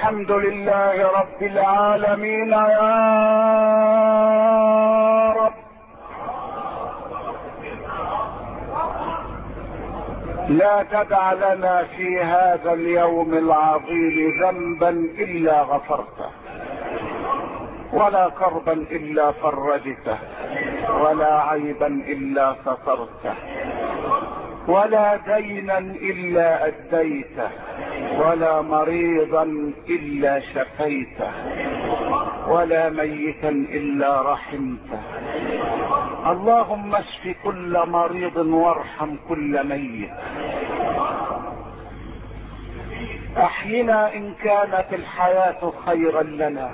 الحمد لله رب العالمين يا رب. لا تدع لنا في هذا اليوم العظيم ذنبا الا غفرته، ولا كربا الا فرجته، ولا عيبا الا سترته، ولا دينا الا اديته، ولا مريضا الا شفيته، ولا ميتا الا رحمته. اللهم اشف كل مريض وارحم كل ميت. احينا ان كانت الحياة خيرا لنا،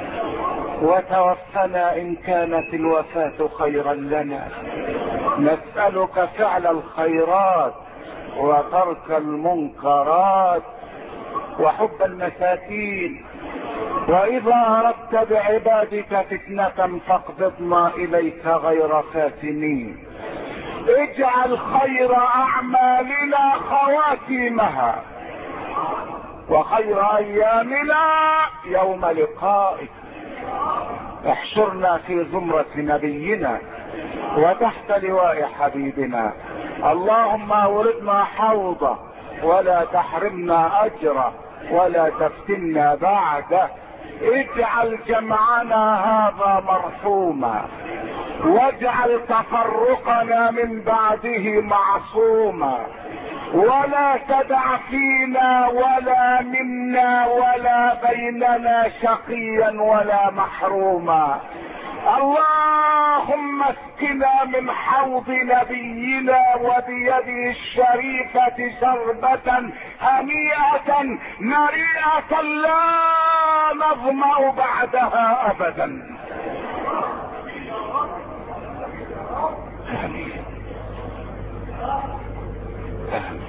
وتوفنا ان كانت الوفاة خيرا لنا. نسألك فعل الخيرات وترك المنكرات وحب المساكين، واذا اردت بعبادك فتنة فاقبضنا اليك غير فاتنين. اجعل خير اعمالنا خواتيمها، وخير ايامنا يوم لقائك. احشرنا في زمرة نبينا وتحت لواء حبيبنا. اللهم اوردنا حوضه ولا تحرمنا اجره ولا تفتنا بعده. اجعل جمعنا هذا مرحوما، واجعل تفرقنا من بعده معصوما، ولا تدع فينا ولا منا ولا بيننا شقيا ولا محروما. اللهم اسقنا من حوض نبينا وبيده الشريفة شربة هنيئة مريئة لا نظمأ بعدها ابدا. آمين. آمين.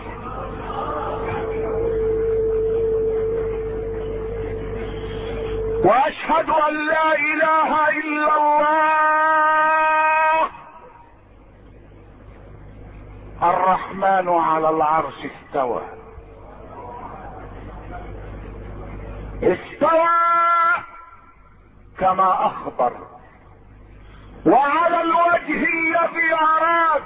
واشهد ان لا اله الا الله. الرحمن على العرش استوى. استوى كما اخبر، وعلى الوجه الذي اراد،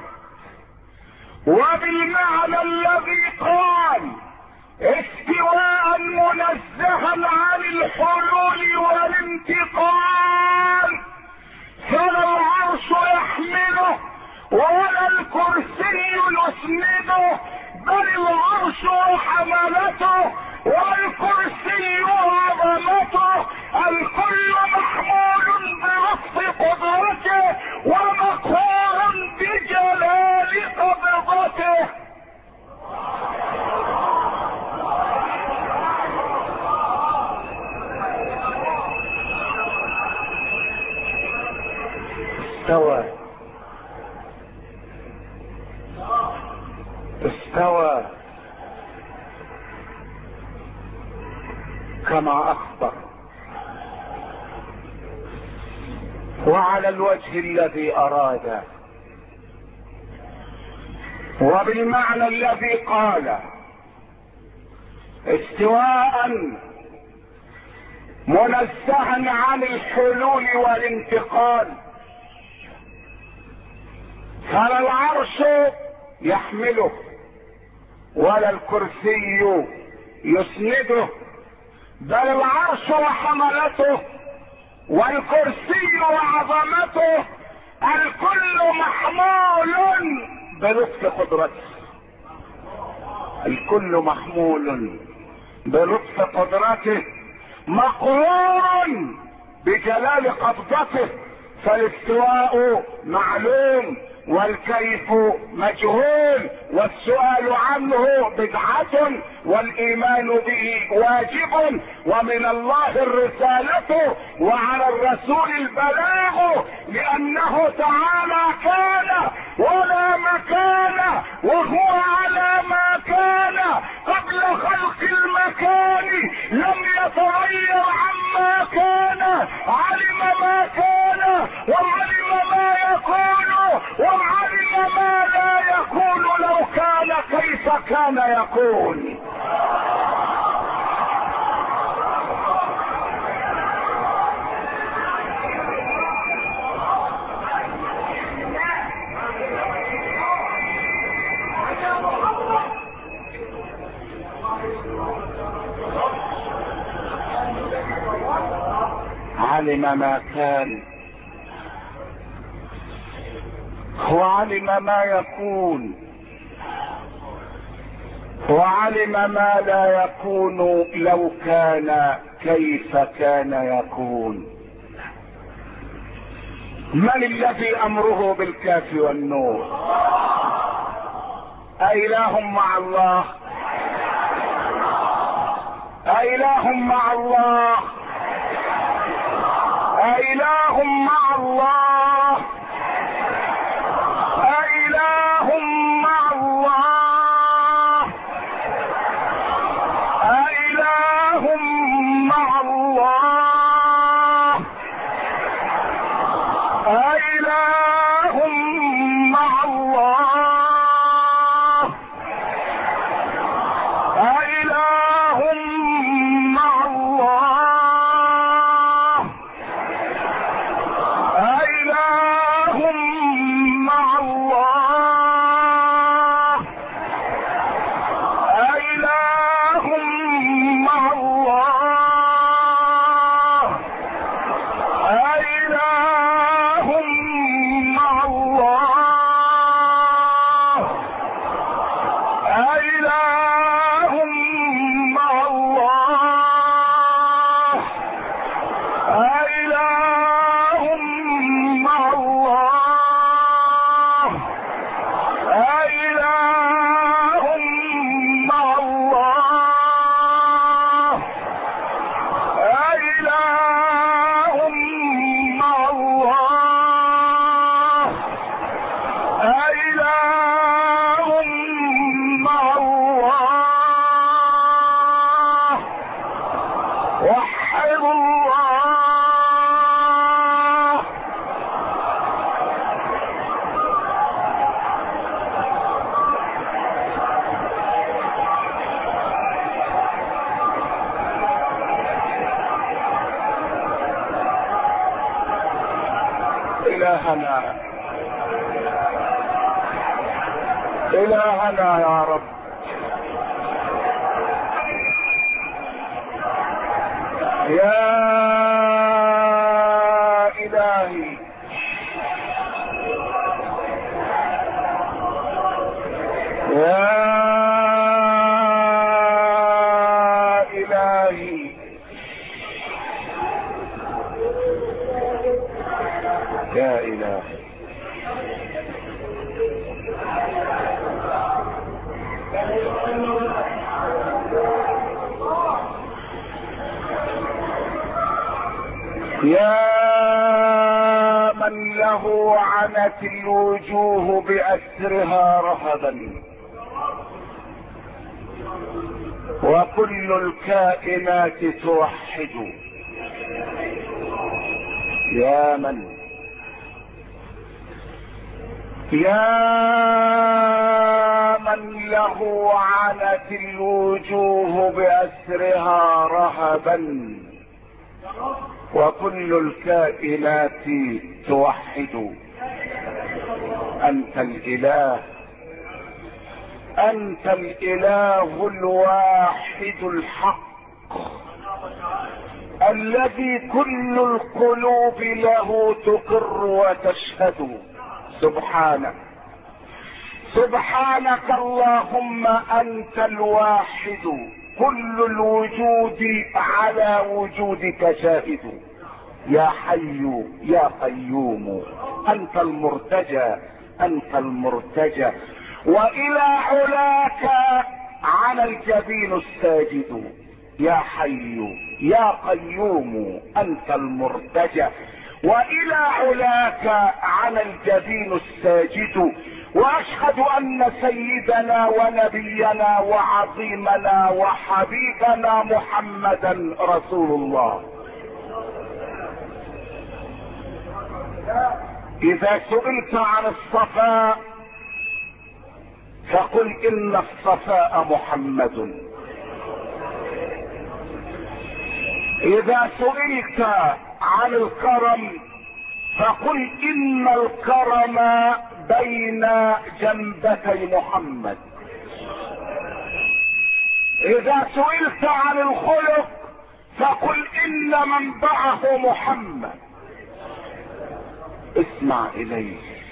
وبالمعنى الذي قال، استواء منزها عن الحلول والانتقال. فلا العرش يحمله ولا الكرسي يسنده، بل العرش وحملته والكرسي وعظمته. الكل محمول بلطف قدرته ومقهور بجلال قبضته. استوى كما اخبر، وعلى الوجه الذي اراد، وبالمعنى الذي قال. استواء منزها عن الحلول والانتقال. فلا العرش يحمله ولا الكرسي يسنده، بل العرش وحملته والكرسي وعظمته. الكل محمول بلطف قدرته. الكل محمول بلطف قدرته، مقهور بجلال قبضته. فالاستواء معلوم والكيف مجهول، والسؤال عنه بدعة والايمان به واجب. ومن الله الرسالة وعلى الرسول البلاغ، لانه تعالى كان ولا مكان، وهو على ما كان قبل خلق المكان. لم يتغير عما كان، علم ما كان وعلم ما يكون وعلم ما لا يكون. لو كان كيف كان يكون. علم ما كان وعلم ما يكون وعلم ما لا يكون لو كان كيف كان يكون. من الذي امره بالكاف والنور؟ أإله مع الله؟ أإله مع الله؟ أإله مع الله؟ أإله مع الله؟ أإله مع الله؟ أإله مع الله؟ أإله مع الله؟ أإله مع الله؟ أإله مع الله؟ أإله مع الله؟ أإله مع الله؟ أإله مع الله؟ أإله مع الله؟ أإله مع الله؟ أإله مع الله؟ وحدوا الله. إلهنا إلهنا يا رب، يا إلهي، يا إلهي، يا إلهي. يا من له عنت الوجوه بأسرها رهبا، وكل الكائنات توحد. يا من له عنت الوجوه بأسرها رهبا، وكل الكائنات توحد. أنت الإله، أنت الإله الواحد الحق، الذي كل القلوب له تقر وتشهد. سبحانك، سبحانك اللهم، أنت الواحد، كل الوجود على وجودك شاهد. يا حي يا قيوم، أنت المرتجى، أنت المرتجى، وإلى علاك على الجبين الساجد. يا حي يا قيوم، أنت المرتجى، وإلى علاك على الجبين الساجد. واشهد ان سيدنا ونبينا وعظيمنا وحبيبنا محمدا رسول الله. اذا سئلت عن الصفاء فقل ان الصفاء محمد. اذا سئلت عن الكرم فقل ان الكرم بين جنبتي محمد. اذا سئلت عن الخلق فقل ان منبعه محمد. اسمع اليه،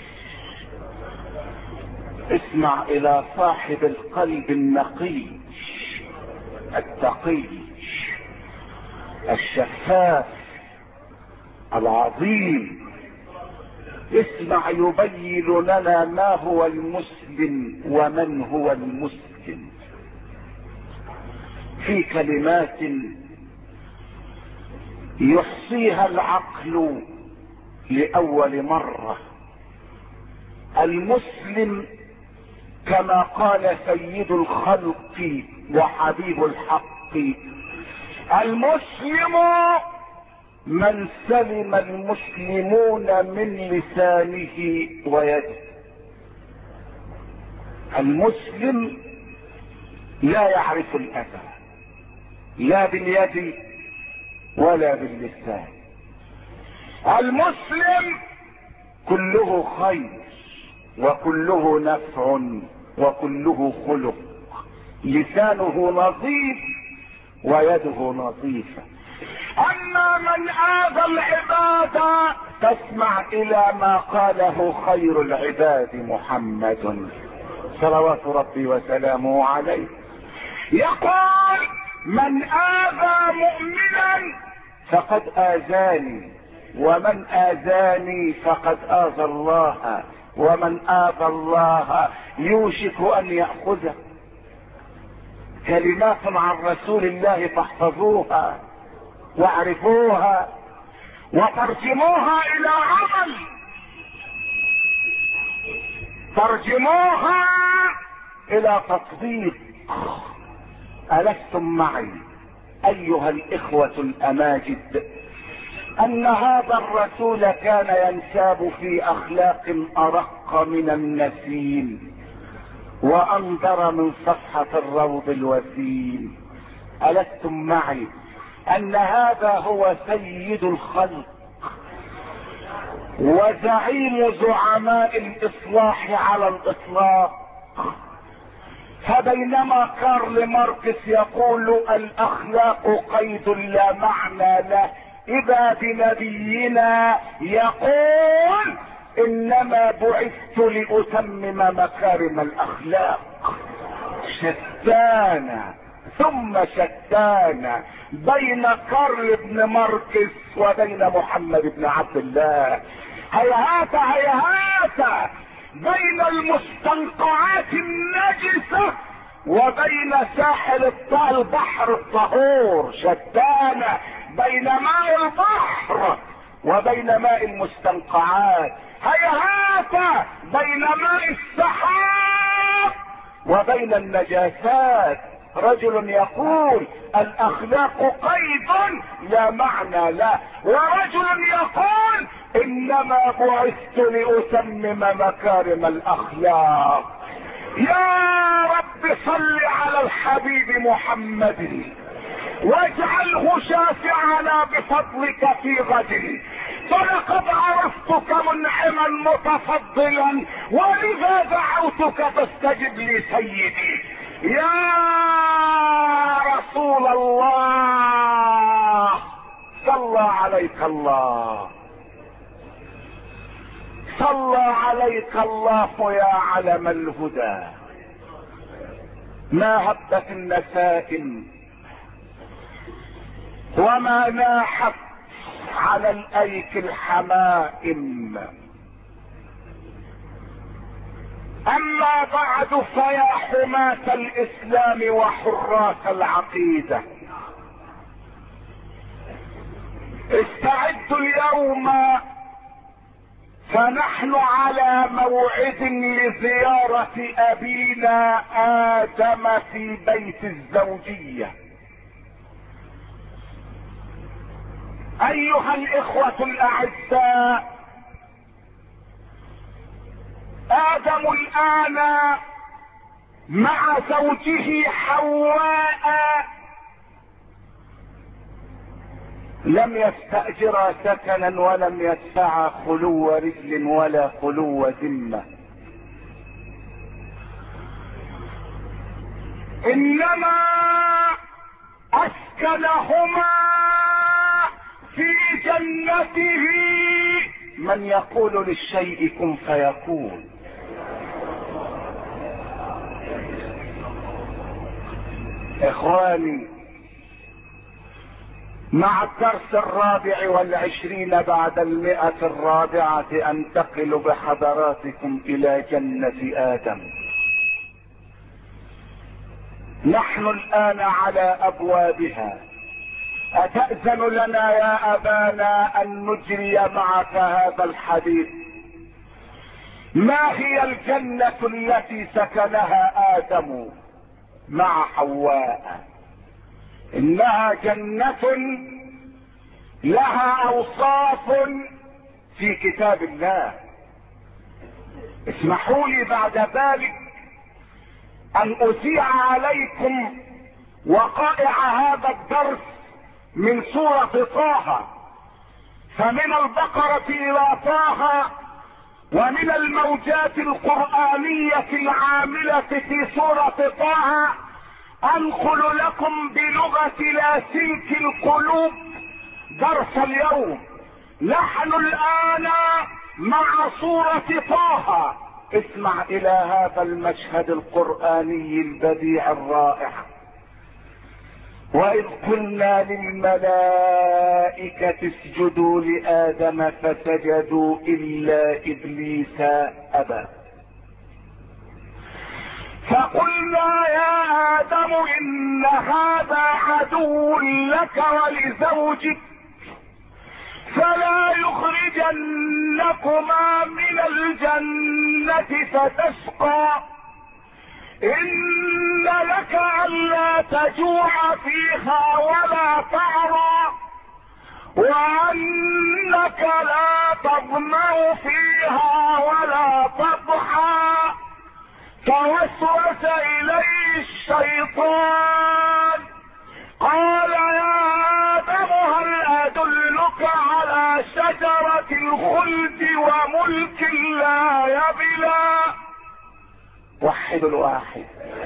اسمع الى صاحب القلب النقي التقي الشفاف العظيم. اسمع يبين لنا ما هو المسلم ومن هو المسلم في كلمات يحصيها العقل لأول مرة. المسلم كما قال سيد الخلق وحبيب الحق: المسلم من سلم المسلمون من لسانه ويده. المسلم لا يعرف الأذى لا باليد ولا باللسان. المسلم كله خير وكله نفع وكله خلق، لسانه نظيف ويده نظيفة. اما من آذى العباد فاسمع الى ما قاله خير العباد محمد صلوات ربي وسلامه عليه، يقول: من آذى مؤمنا فقد آذاني، ومن آذاني فقد آذى الله، ومن آذى الله يوشك أن يأخذه. كلمات عن رسول الله فاحفظوها واعرفوها وترجموها إلى عمل، ترجموها إلى تطبيق. ألستم معي أيها الإخوة الأماجد أن هذا الرسول كان ينساب في أخلاق أرق من النسيم وأنظر من صفحة الروض الوسيم؟ ألستم معي أن هذا هو سيد الخلق وزعيم زعماء الإصلاح على الإطلاق؟ فبينما كارل ماركس يقول: الأخلاق قيد لا معنى له، إذا بنبينا يقول: إنما بعثت لأتمم مكارم الأخلاق. شتان ثم شتان بين كارل بن ماركس وبين محمد بن عبد الله. هيهات هيهات بين المستنقعات النجسة وبين ساحل البحر الطهور. شتان بين ماء البحر وبين ماء المستنقعات. هيهات بين ماء السحاب وبين النجاسات. رجل يقول: الأخلاق قيد لا معنى له، ورجل يقول: إنما بعثت لأتمم مكارم الأخلاق. يا رب صل على الحبيب محمد واجعله شافعنا بفضلك في غد، فلقد عرفتك منعما متفضلا، ولذا دعوتك فاستجب لي سيدي. يا رسول الله صلى عليك الله، صلى عليك الله يا علم الهدى. ما هبت النسائم وما ناحت على الايك الحمائم. اما بعد فيا حماة الاسلام وحراس العقيدة، استعدوا اليوم فنحن على موعد لزيارة ابينا ادم في بيت الزوجية. ايها الاخوة الاعزاء، ادم الان مع زوجه حواء لم يستأجرا سكنا ولم يدفعا خلو رجل ولا خلو ذمة، انما اسكنهما في جنته من يقول للشيء كن فيكون. اخواني، مع الدرس 24 بعد 100 انتقل بحضراتكم الى جنة ادم. نحن الان على ابوابها. اتأذن لنا يا ابانا ان نجري معك هذا الحديث؟ ما هي الجنة التي سكنها ادم مع حواء؟ انها جنة لها اوصاف في كتاب الله. اسمحوا لي بعد ذلك ان اذيع عليكم وقائع هذا الدرس من سورة طه. فمن البقرة الى طه ومن الموجات القرآنية العاملة في سورة طه انقل لكم بلغة لاسلك القلوب درس اليوم. نحن الان مع سورة طه. اسمع الى هذا المشهد القرآني البديع الرائع. واذ قلنا للملائكة اسجدوا لآدم فسجدوا الا ابليس ابى. فقلنا يا آدم إن هذا عدو لك ولزوجك فلا يخرجنكما من الجنة فتشقى. إن لك ألا تجوع فيها ولا تعرى وأنك لا تظمأ فيها ولا تضحى. فوسوس إليه الشيطان قال يا آدم هل أدلك على شجرة الخلد وملك لا يبلى. وحد الواحد.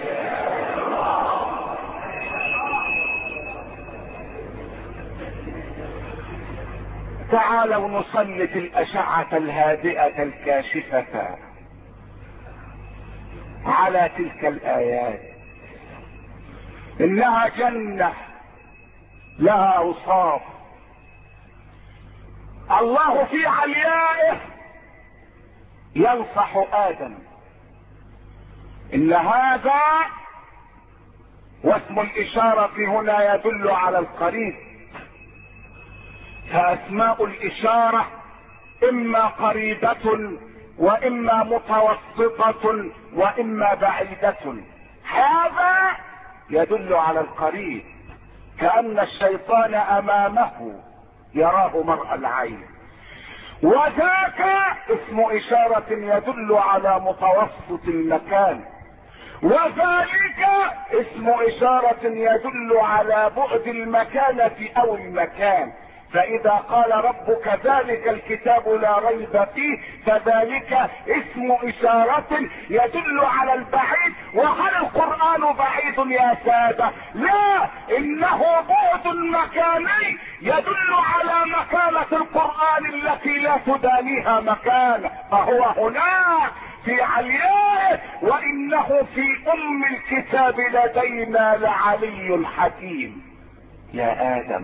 تعالوا نسلط الأشعة الهادئة الكاشفة على تلك الآيات. إنها جنة لها أوصاف. الله في عليائه ينصح آدم. إن هذا واسم الإشارة هنا يدل على القريب. فأسماء الإشارة إما قريبة واما متوسطة واما بعيدة. هذا يدل على القريب، كأن الشيطان امامه يراه مرء العين. وذاك اسم اشارة يدل على متوسط المكان، وذلك اسم اشارة يدل على بعد المكانة او المكان. فاذا قال ربك ذلك الكتاب لا ريب فيه فذلك اسم اشارة يدل على البعيد. وهل القرآن بعيد يا سادة؟ لا، انه بعد مكاني يدل على مكانة القرآن التي لا تدانيها مكان. فهو هناك في عليائه وانه في ام الكتاب لدينا لعلي حكيم. يا آدم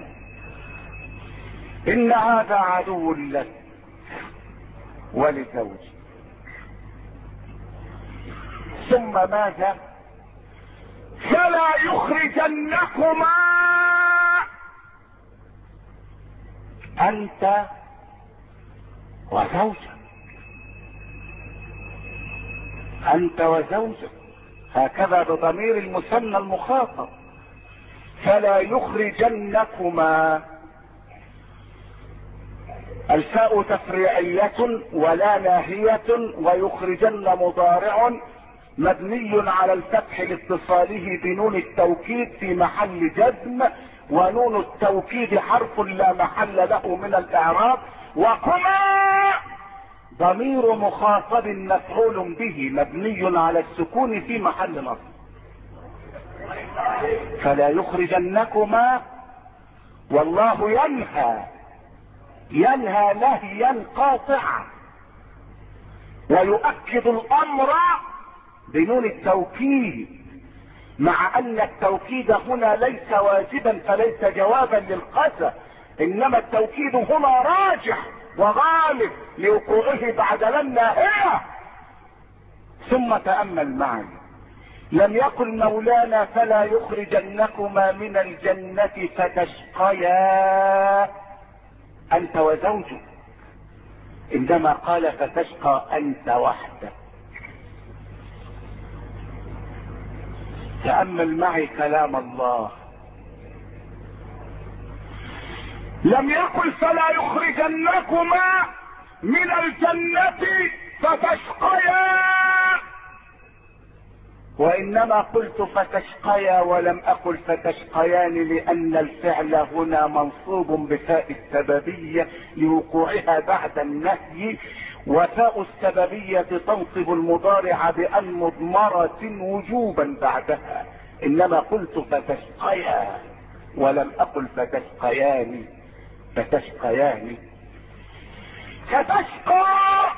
إن هذا عدو لك ولزوجك. ثم ماذا؟ فلا يخرجنكما أنت وزوجك. أنت وزوجك هكذا بضمير المثنى المخاطب. فلا يخرجنكما. الفاء تفريعية ولا ناهية، ويخرجن مضارع مبني على الفتح لاتصاله بنون التوكيد في محل جزم، ونون التوكيد حرف لا محل له من الاعراب. وكما ضمير مخاطب مفعول به مبني على السكون في محل نصب. فلا يخرجنكما والله ينهى ينهى نهيا قاطعا، ويؤكد الامر بنون التوكيد، مع ان التوكيد هنا ليس واجبا فليس جوابا للقسم، انما التوكيد هنا راجح وغالب لوقوعه بعد لن ناهيه. ثم تأمل معي، لم يقل مولانا فلا يخرجنكما من الجنة فتشقيا انت وزوجك، عندما قال فتشقى انت وحدك. تأمل معي كلام الله، لم يقل فلا يخرجنكما من الجنة فتشقيا، وانما قلت فتشقيا ولم اقل فتشقيان، لان الفعل هنا منصوب بفاء السببية لوقوعها بعد النهي، وفاء السببية تنصب المضارع بأن مضمرة وجوبا بعدها، انما قلت فتشقيا ولم اقل فتشقيان. فتشقيان، فتشقى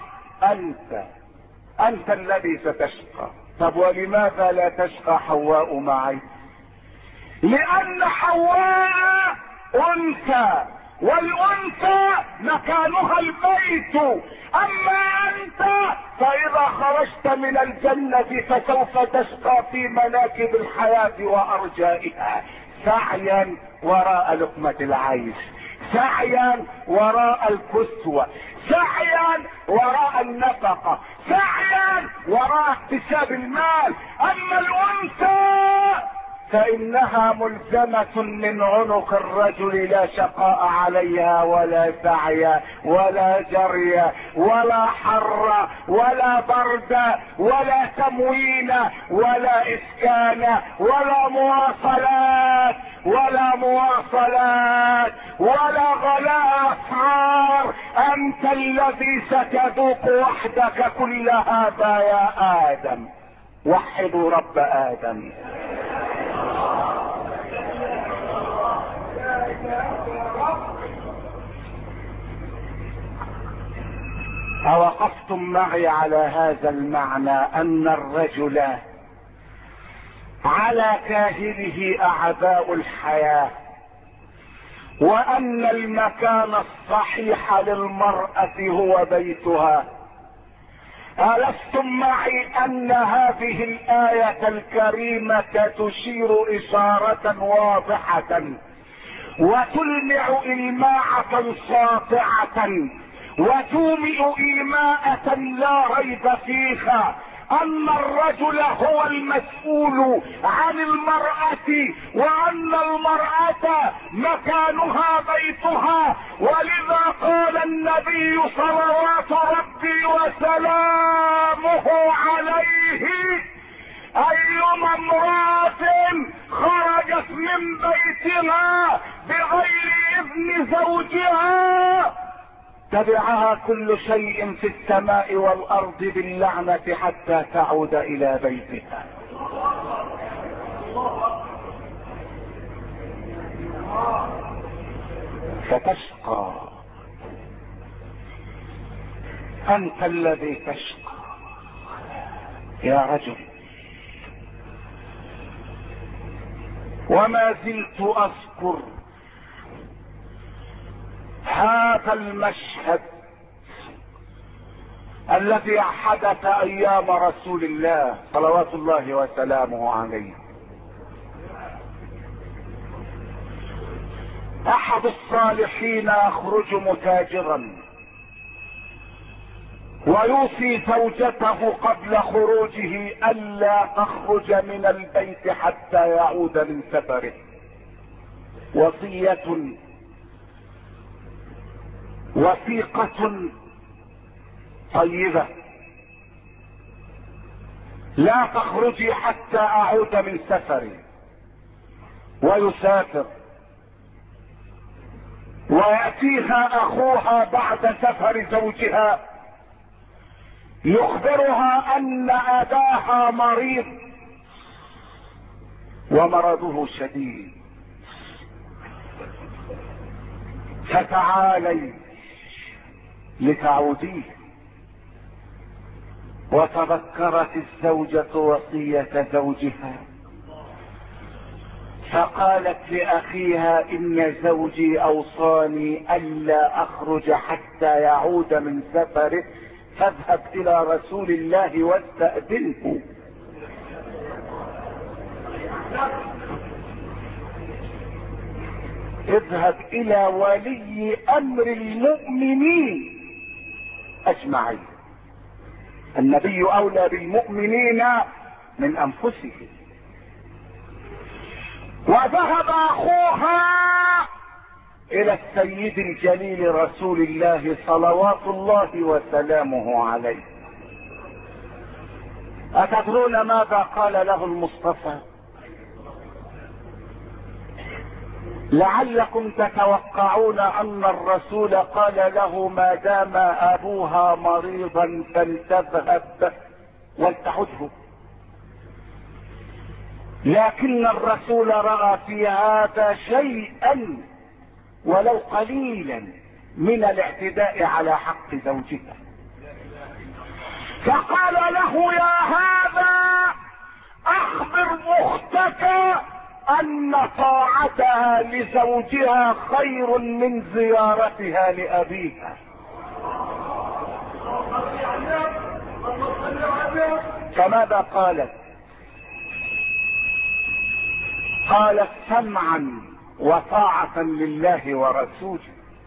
انت الذي ستشقى. طب ولماذا لا تشقى حواء معي؟ لان حواء انثى، والانثى مكانها البيت، اما انت فاذا خرجت من الجنة فسوف تشقى في مناكب الحياة وارجائها، سعيا وراء لقمة العيش، سعيا وراء الكسوة، سعيا وراء النفقة، سعيا وراء اكتساب المال. اما الانثى فانها ملزمة من عنق الرجل، لا شقاء عليها ولا سعي ولا جري ولا حر ولا برد ولا تموين ولا اسكان ولا مواصلات ولا غلاء اسعار. انت الذي ستذوق وحدك كل هذا يا ادم. وحدوا رب ادم. أوقفتم معي على هذا المعنى أن الرجل على كاهله أعباء الحياة، وأن المكان الصحيح للمرأة هو بيتها؟ ألستم معي أن هذه الآية الكريمة تشير إشارة واضحة وتلمع إلماعة ساطعة وتومئ إيماءة لا ريب فيها أن الرجل هو المسؤول عن المرأة، وأن المرأة مكانها بيتها. ولذا قال النبي صلوات ربي وسلامه عليه: أيما امرأة خرجت من بيتها بغير إذن زوجها تبعها كل شيء في السماء والأرض باللعنة حتى تعود إلى بيتها. فتشقى، أنت الذي تشقى يا رجل. وما زلت أذكر هذا المشهد الذي حدث ايام رسول الله صلوات الله وسلامه عليه. احد الصالحين يخرج متاجرا ويوصي زوجته قبل خروجه الا تخرج من البيت حتى يعود من سفره، وثيقة طيبة: لا تخرجي حتى اعود من سفري. ويسافر ويأتيها اخوها بعد سفر زوجها يخبرها ان اباها مريض ومرضه شديد، فتعالي لتعوديه. وتذكرت الزوجة وصية زوجها فقالت لأخيها إن زوجي أوصاني ألا أخرج حتى يعود من سفره، فاذهب إلى رسول الله واستأذنه. اذهب إلى ولي أمر المؤمنين أجمعين، النبي أولى بالمؤمنين من أنفسهم. وذهب أخوها إلى السيد الجليل رسول الله صلوات الله وسلامه عليه. أتدرون ماذا قال له المصطفى؟ لعلكم تتوقعون أن الرسول قال له ما دام أبوها مريضا فلتذهب ولتعده، لكن الرسول رأى في هذا شيئا ولو قليلا من الاعتداء على حق زوجها، فقال له يا هذا أخبر أختك أن طاعتها لزوجها خير من زيارتها لأبيها. فماذا قالت؟ قالت سمعا وطاعة لله ورسوله.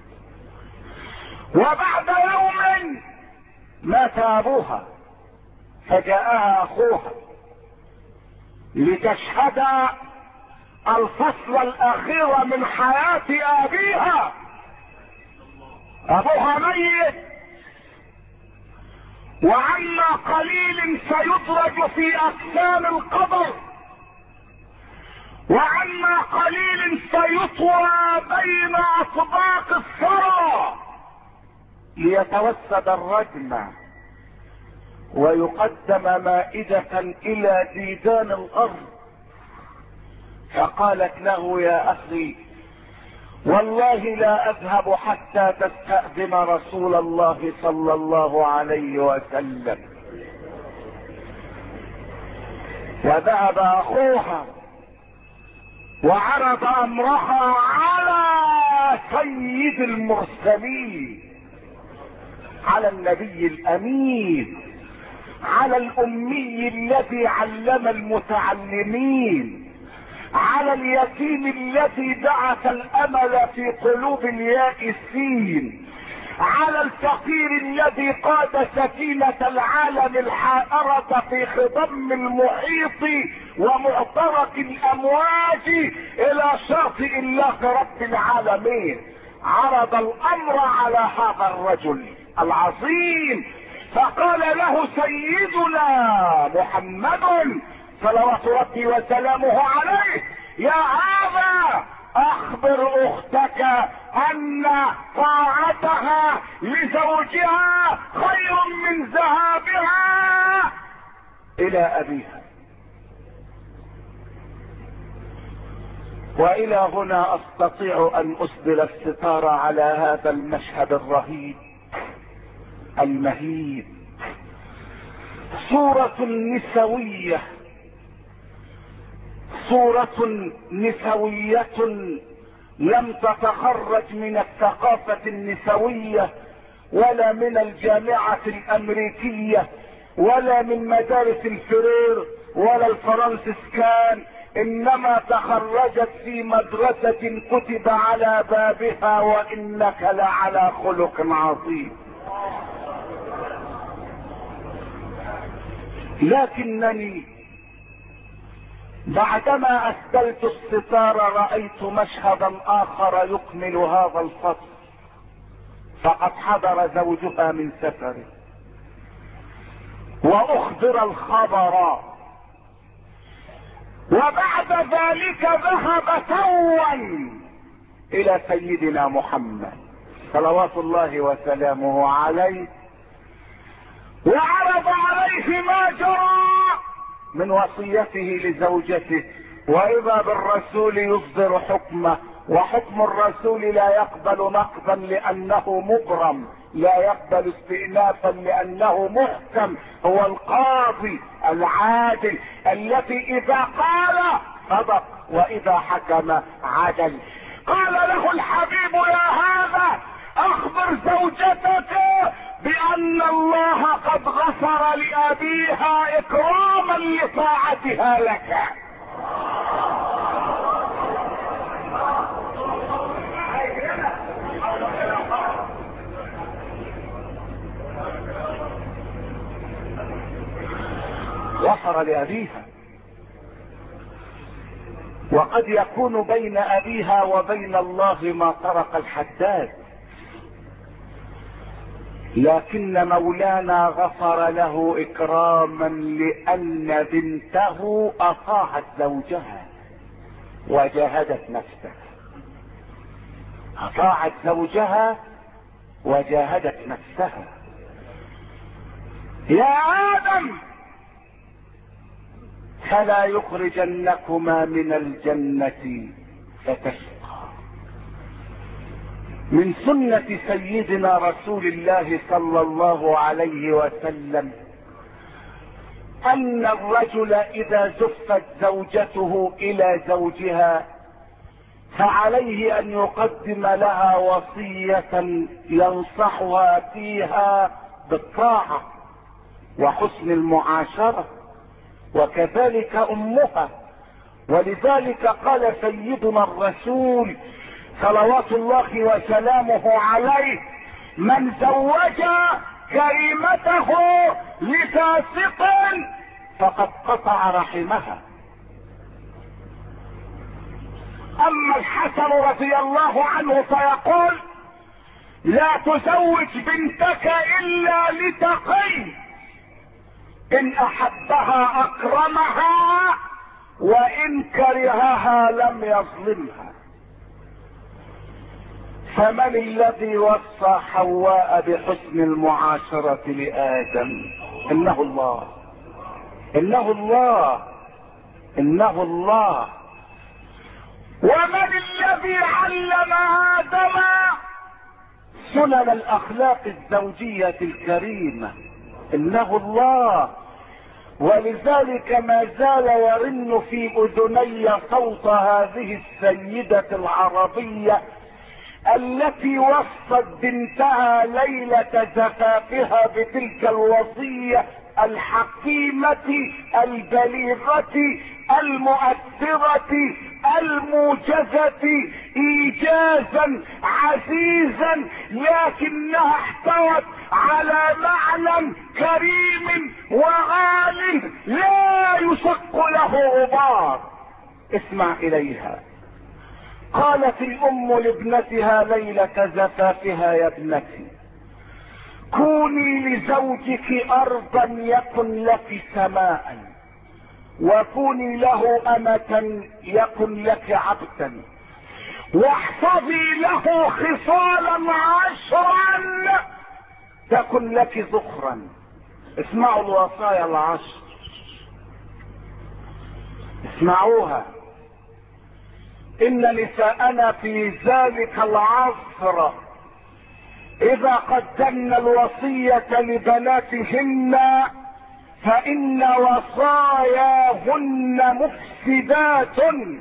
وبعد يوم مات أبوها فجاءها أخوها لتشهد الفصل الأخير من حياة أبيها. أبوها ميت، وعما قليل سيدرج في أقسام القبر، وعما قليل سيطوى بين أطباق الثرى ليتوسد الرجم ويقدم مائدة إلى ديدان الأرض. فقالت له يا أخي والله لا أذهب حتى تستأذن رسول الله صلى الله عليه وسلم. وذهب أخوها وعرض أمرها على سيد المرسلين، على النبي الأمين، على الأمي الذي علم المتعلمين، على اليتيم الذي بعث الأمل في قلوب اليائسين، على الفقير الذي قاد سفينة العالم الحائرة في خضم المحيط ومعترك الأمواج إلى شاطئ الله رب العالمين. عرض الأمر على هذا الرجل العظيم، فقال له سيدنا محمد صلوات ربي وسلامه عليه يا هذا أخبر أختك أن طاعتها لزوجها خير من ذهابها إلى أبيها. وإلى هنا أستطيع أن أسدل الستار على هذا المشهد الرهيب المهيب. صورة نسوية، صورة نسوية لم تتخرج من الثقافة النسوية ولا من الجامعة الأمريكية ولا من مدارس الفرير ولا الفرنسيسكان، إنما تخرجت في مدرسة كتب على بابها وإنك لعلى خلق عظيم. لكنني بعدما أسدلت الستار رأيت مشهدا آخر يكمل هذا الفصل. فقد حضر زوجها من سفره وأخبر الخبر، وبعد ذلك ذهب توا إلى سيدنا محمد صلوات الله وسلامه عليه وعرض عليه ما جرى من وصيته لزوجته، وإذا بالرسول يصدر حكمه وحكم الرسول لا يقبل نقضا لانه مبرم، لا يقبل استئنافا لانه محكم. هو القاضي العادل الذي اذا قال صدق واذا حكم عدل. قال له الحبيب يا هذا اخبر زوجتك بان الله قد غفر لابيها اكراما لطاعتها لك. غفر لابيها، وقد يكون بين ابيها وبين الله ما طرق الحداد، لكن مولانا غفر له اكراما لان بنته اطاعت زوجها وجاهدت نفسها. اطاعت زوجها وجاهدت نفسها. يا ادم فلا يخرجنكما من الجنة فتشقى. من سنة سيدنا رسول الله صلى الله عليه وسلم ان الرجل اذا زفت زوجته الى زوجها فعليه ان يقدم لها وصية ينصحها فيها بالطاعة وحسن المعاشرة، وكذلك امها. ولذلك قال سيدنا الرسول صلوات الله وسلامه عليه: من زوج كريمته لفاسق فقد قطع رحمها. اما الحسن رضي الله عنه فيقول: لا تزوج بنتك الا لتقي، ان احبها اكرمها وان كرهها لم يظلمها. فمن الذي وصى حواء بحسن المعاشرة لآدم؟ انه الله، انه الله، انه الله. ومن الذي علم آدم سنن الاخلاق الزوجية الكريمة؟ انه الله. ولذلك ما زال يرن في اذني صوت هذه السيدة العربية التي وصت بنتها ليلة زفافها بتلك الوصية الحكيمة البليغة المؤثرة الموجزة ايجازا عزيزا، لكنها احتوت على معنى كريم وغال لا يشق له غبار. اسمع اليها. قالت الام لابنتها ليلة زفافها: يا ابنتي كوني لزوجك ارضا يكن لك سماء، وكوني له امة يكن لك عبدا، واحفظي له خصالا 10 تكن لك ذخرا. اسمعوا الوصايا 10، اسمعوها. ان نساءنا في ذلك العصر اذا قدمن الوصية لبناتهن فان وصاياهن مفسدات،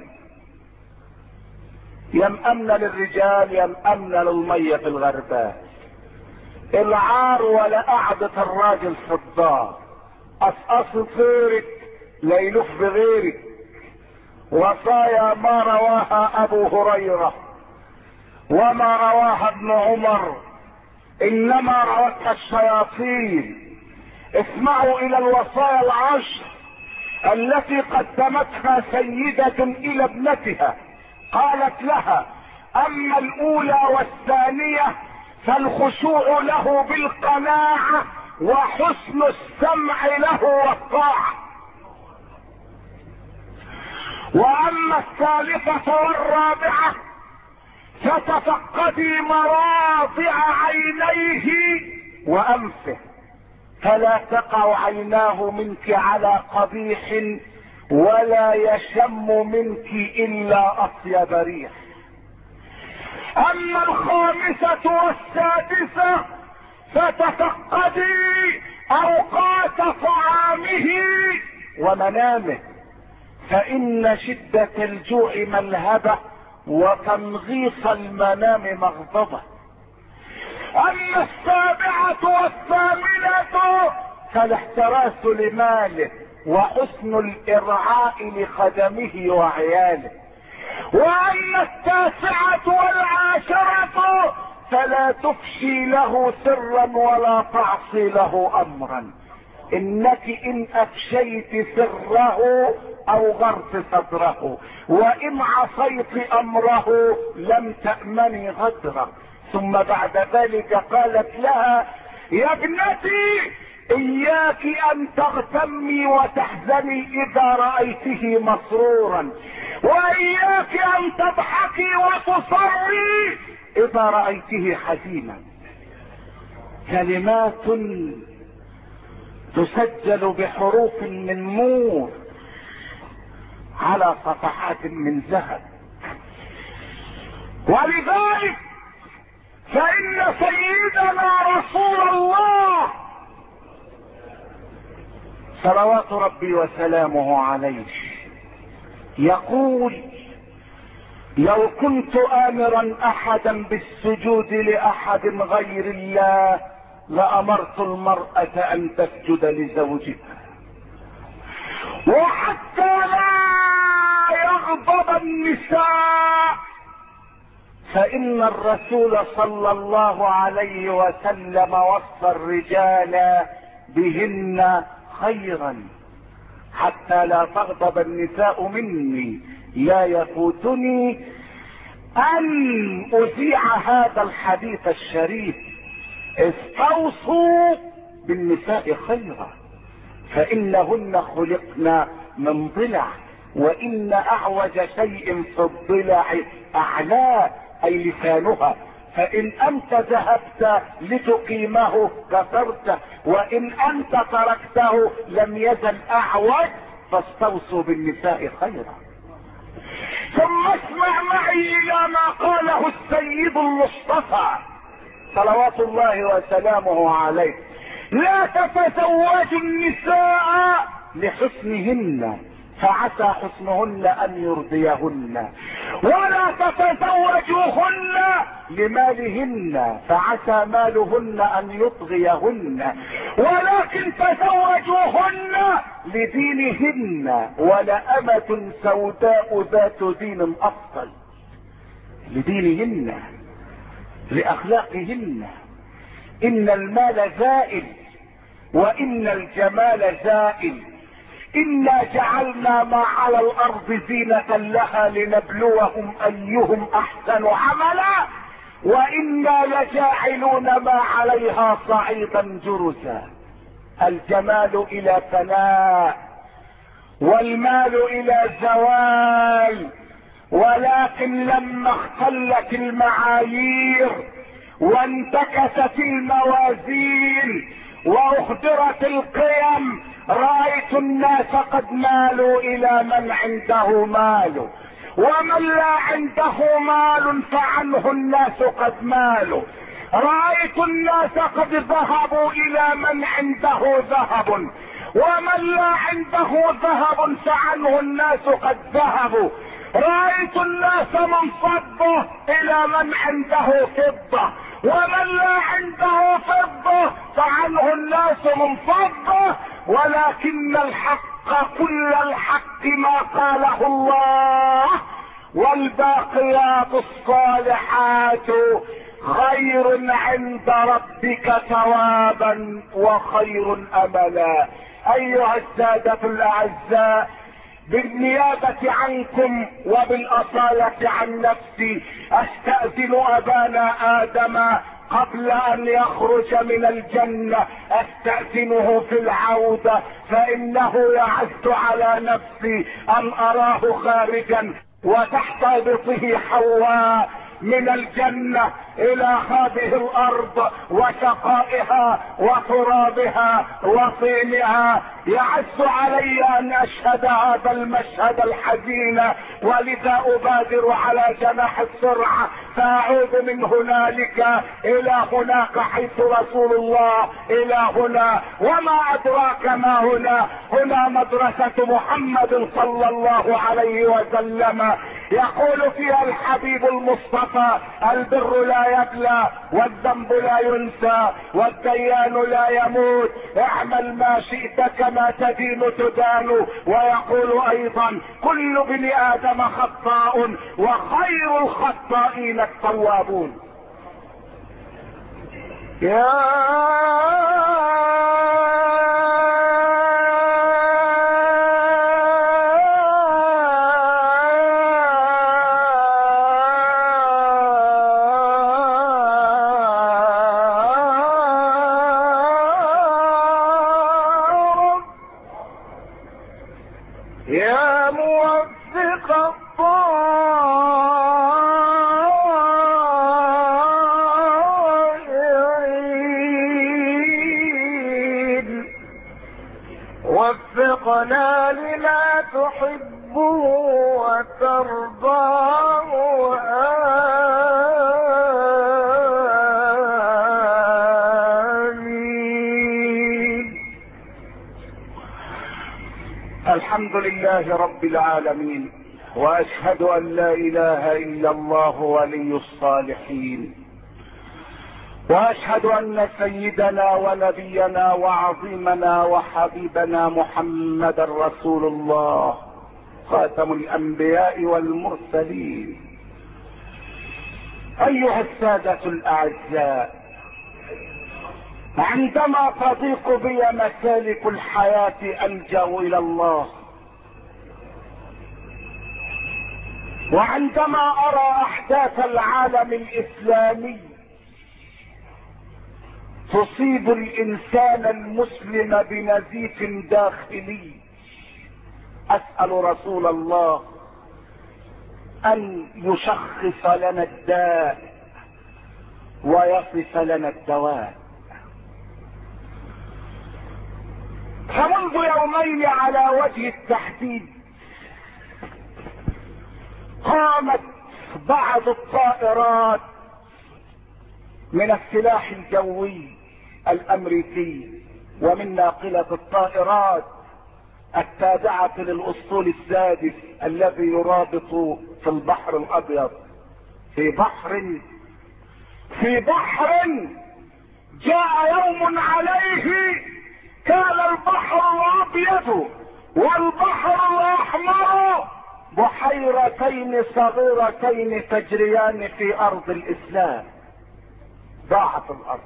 يمأمن للرجال يمأمن للمية في الغربال. العار ولا قعدة الراجل في الدار، قصقص خيرك لا يلف بغيرك. وصايا ما رواها ابو هريرة وما رواها ابن عمر، انما روتها الشياطين. اسمعوا الى الوصايا 10 التي قدمتها سيدة الى ابنتها. قالت لها: اما الاولى والثانية فالخشوع له بالقناعة وحسن السمع له والطاعة، واما الثالثة والرابعة فتفقدي مراضع عينيه وانفه، فلا تقع عيناه منك على قبيح ولا يشم منك الا اطيب ريح. اما الخامسة والسادسة فتفقدي اوقات طعامه ومنامه، فان شدة الجوع ملهبة وتنغيص المنام مغضبة. اما السابعة والثامنة فالاحتراس لماله وحسن الارعاء لخدمه وعياله. واما التاسعة والعاشرة فلا تفشي له سرا ولا تعصي له امرا، انك ان افشيت سره اوغرت صدره، وان عصيت امره لم تأمني غدره. ثم بعد ذلك قالت لها: يا ابنتي اياك ان تغتمي وتحزني اذا رأيته مسرورا، واياك ان تضحكي وتصري اذا رأيته حزينا. كلمات تسجل بحروف من نور على صفحات من ذهب. ولذلك فإن سيدنا رسول الله صلوات ربي وسلامه عليه يقول: لو كنت آمرا أحدا بالسجود لأحد غير الله لأمرت المرأة أن تسجد لزوجها، وحتى لا يغضب النساء، فإن الرسول صلى الله عليه وسلم وصى الرجال بهن خيرا حتى لا تغضب النساء مني. لا يفوتني أن أذيع هذا الحديث الشريف: استوصوا بالنساء خيرا فإنهن خلقن من ضلع، وإن أعوج شيء في الضلع أعلاه، أي لسانها، فإن أنت ذهبت لتقيمه كسرته، وإن أنت تركته لم يزل أعوج، فاستوصوا بالنساء خيرا. ثم اسمع معي إلى ما قاله السيد المصطفى صلوات الله وسلامه عليه: لا تتزوج النساء لحسنهن فعسى حسنهن ان يرضيهن، ولا تتزوجوهن لمالهن فعسى مالهن ان يطغيهن، ولكن تزوجوهن لدينهن، ولأمة سوداء ذات دين افضل. لدينهن، لأخلاقهن. إن المال زائل وإن الجمال زائل. إنا جعلنا ما على الأرض زينة لها لنبلوهم أيهم أحسن عملا وإنا لجاعلون ما عليها صعيدا جرزا. الجمال إلى فناء والمال إلى زوال، ولكن لما اختلت المعايير وانتكست الموازين واخدرت القيم رأيت الناس قد مالوا الى من عنده مال، ومن لا عنده مال فعنه الناس قد مالوا. رأيت الناس قد ذهبوا الى من عنده ذهب، ومن لا عنده ذهب فعنه الناس قد ذهبوا. رأيت الناس منصبه الى من عنده فضة، ومن لا عنده فضة فعنه الناس منصبه. ولكن الحق كل الحق ما قاله الله: والباقيات الصالحات خير عند ربك ثوابا وخير املا. ايها السادة الاعزاء، بالنيابة عنكم وبالأصالة عن نفسي استأذن ابانا ادم قبل ان يخرج من الجنة، استأذنه في العودة، فانه يعز على نفسي ان اراه خارجا وتحت ابطه حواء من الجنة الى هذه الارض وشقائها وترابها وطينها. يعز علي ان اشهد هذا المشهد الحزين، ولذا ابادر على جناح السرعة فاعود من هنالك الى هناك حيث رسول الله الى هنا. وما ادراك ما هنا؟ هنا مدرسة محمد صلى الله عليه وسلم، يقول فيها الحبيب المصطفى: البر لا يبلى والذنب لا ينسى والديان لا يموت، اعمل ما شئت كما تدين تدان. ويقول ايضا: كل ابن ادم خطاء وخير الخطائين التوابون. يا موفق الطائعين وفقنا لما تحب وترضاه. الحمد لله رب العالمين، واشهد ان لا اله الا الله ولي الصالحين، واشهد ان سيدنا ونبينا وعظيمنا وحبيبنا محمد رسول الله خاتم الانبياء والمرسلين. ايها السادة الاعزاء، عندما تضيق بي مسالك الحياة ألجأ إلى الله، وعندما أرى أحداث العالم الإسلامي تصيب الإنسان المسلم بنزيف داخلي، أسأل رسول الله أن يشخص لنا الداء ويصف لنا الدواء. فمنذ يومين على وجه التحديد قامت بعض الطائرات من السلاح الجوي الامريكي ومن ناقلة الطائرات التابعة للاسطول السادس الذي يرابط في البحر الابيض، في بحر جاء يوم عليه كان البحر الابيض والبحر الاحمر بحيرتين صغيرتين تجريان في ارض الاسلام. ضاعت الارض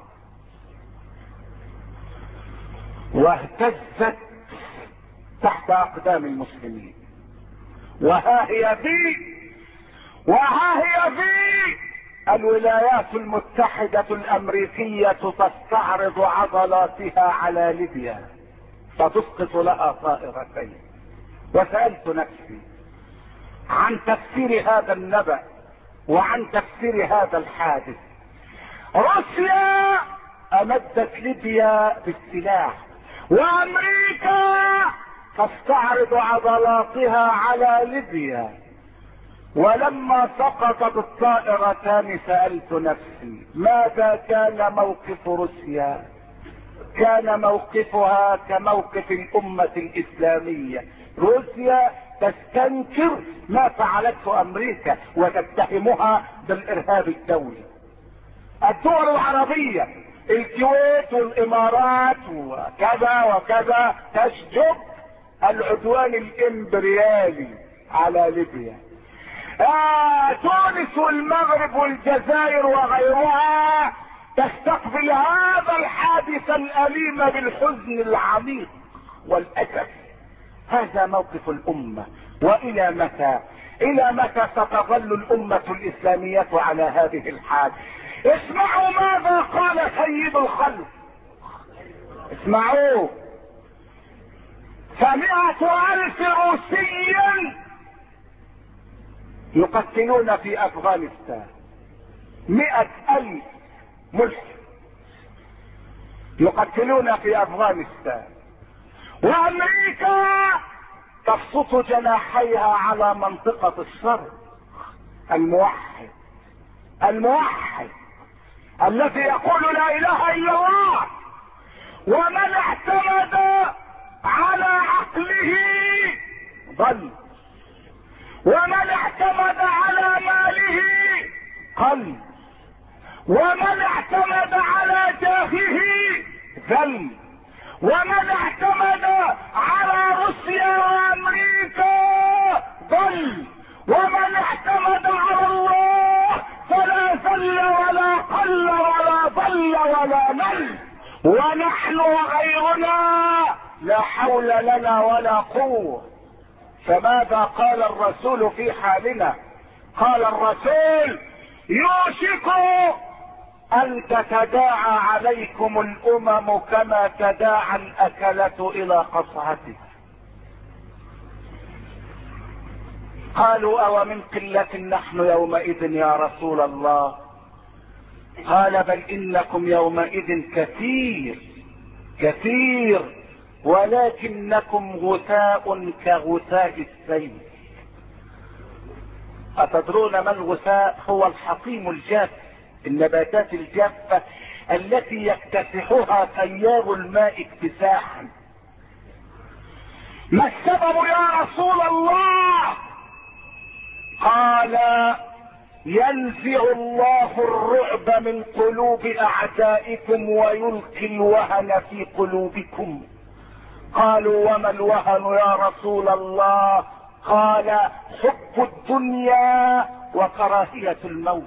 واهتزت تحت اقدام المسلمين، وها هي في الولايات المتحدة الامريكية تستعرض عضلاتها على ليبيا فتسقط لها طائرتين. وسألت نفسي عن تفسير هذا النبأ وعن تفسير هذا الحادث. روسيا امدت ليبيا بالسلاح، وامريكا تستعرض عضلاتها على ليبيا. ولما سقطت الطائرتان سألت نفسي ماذا كان موقف روسيا؟ كان موقفها كموقف الأمة الإسلامية. روسيا تستنكر ما فعلته أمريكا وتتهمها بالإرهاب الدولي. الدول العربية الكويت والإمارات وكذا وكذا تشجب العدوان الإمبريالي على ليبيا. تونس والمغرب والجزائر وغيرها تستقبل هذا الحادث الأليم بالحزن العميق والأسف. هذا موقف الأمة. وإلى متى ستظل الأمة الإسلامية على هذه الحال؟ اسمعوا ماذا قال سيد الخلق، اسمعوا: 100,000 روسي يقتلون في افغانستان، 100,000 ملحد يقتلون في افغانستان، وامريكا تبسط جناحيها على منطقة الشرق. الموحد الذي يقول لا اله الا الله، ومن اعتمد على عقله ضل، ومن اعتمد على ماله قل، ومن اعتمد على جاهه ذل، ومن اعتمد على روسيا وامريكا ضل، ومن اعتمد على الله فلا ذل ولا قل ولا ضل ولا مل. ونحن وغيرنا لا حول لنا ولا قوة. فماذا قال الرسول في حالنا؟ قال الرسول: يوشك ان تتداعى عليكم الامم كما تداعى الاكلة الى قصعتها. قالوا: او من قلة نحن يومئذ يا رسول الله؟ قال: بل انكم يومئذ كثير ولكنكم غثاء كغثاء السيل. أتدرون ما الغثاء؟ هو الحطيم الجاف، النباتات الجافة التي يكتسحها تيار الماء اكتساحا. ما السبب يا رسول الله؟ قال: ينزع الله الرعب من قلوب اعدائكم ويلقي الوهن في قلوبكم. قالوا: وما الوهن يا رسول الله؟ قال: حب الدنيا وكراهية الموت.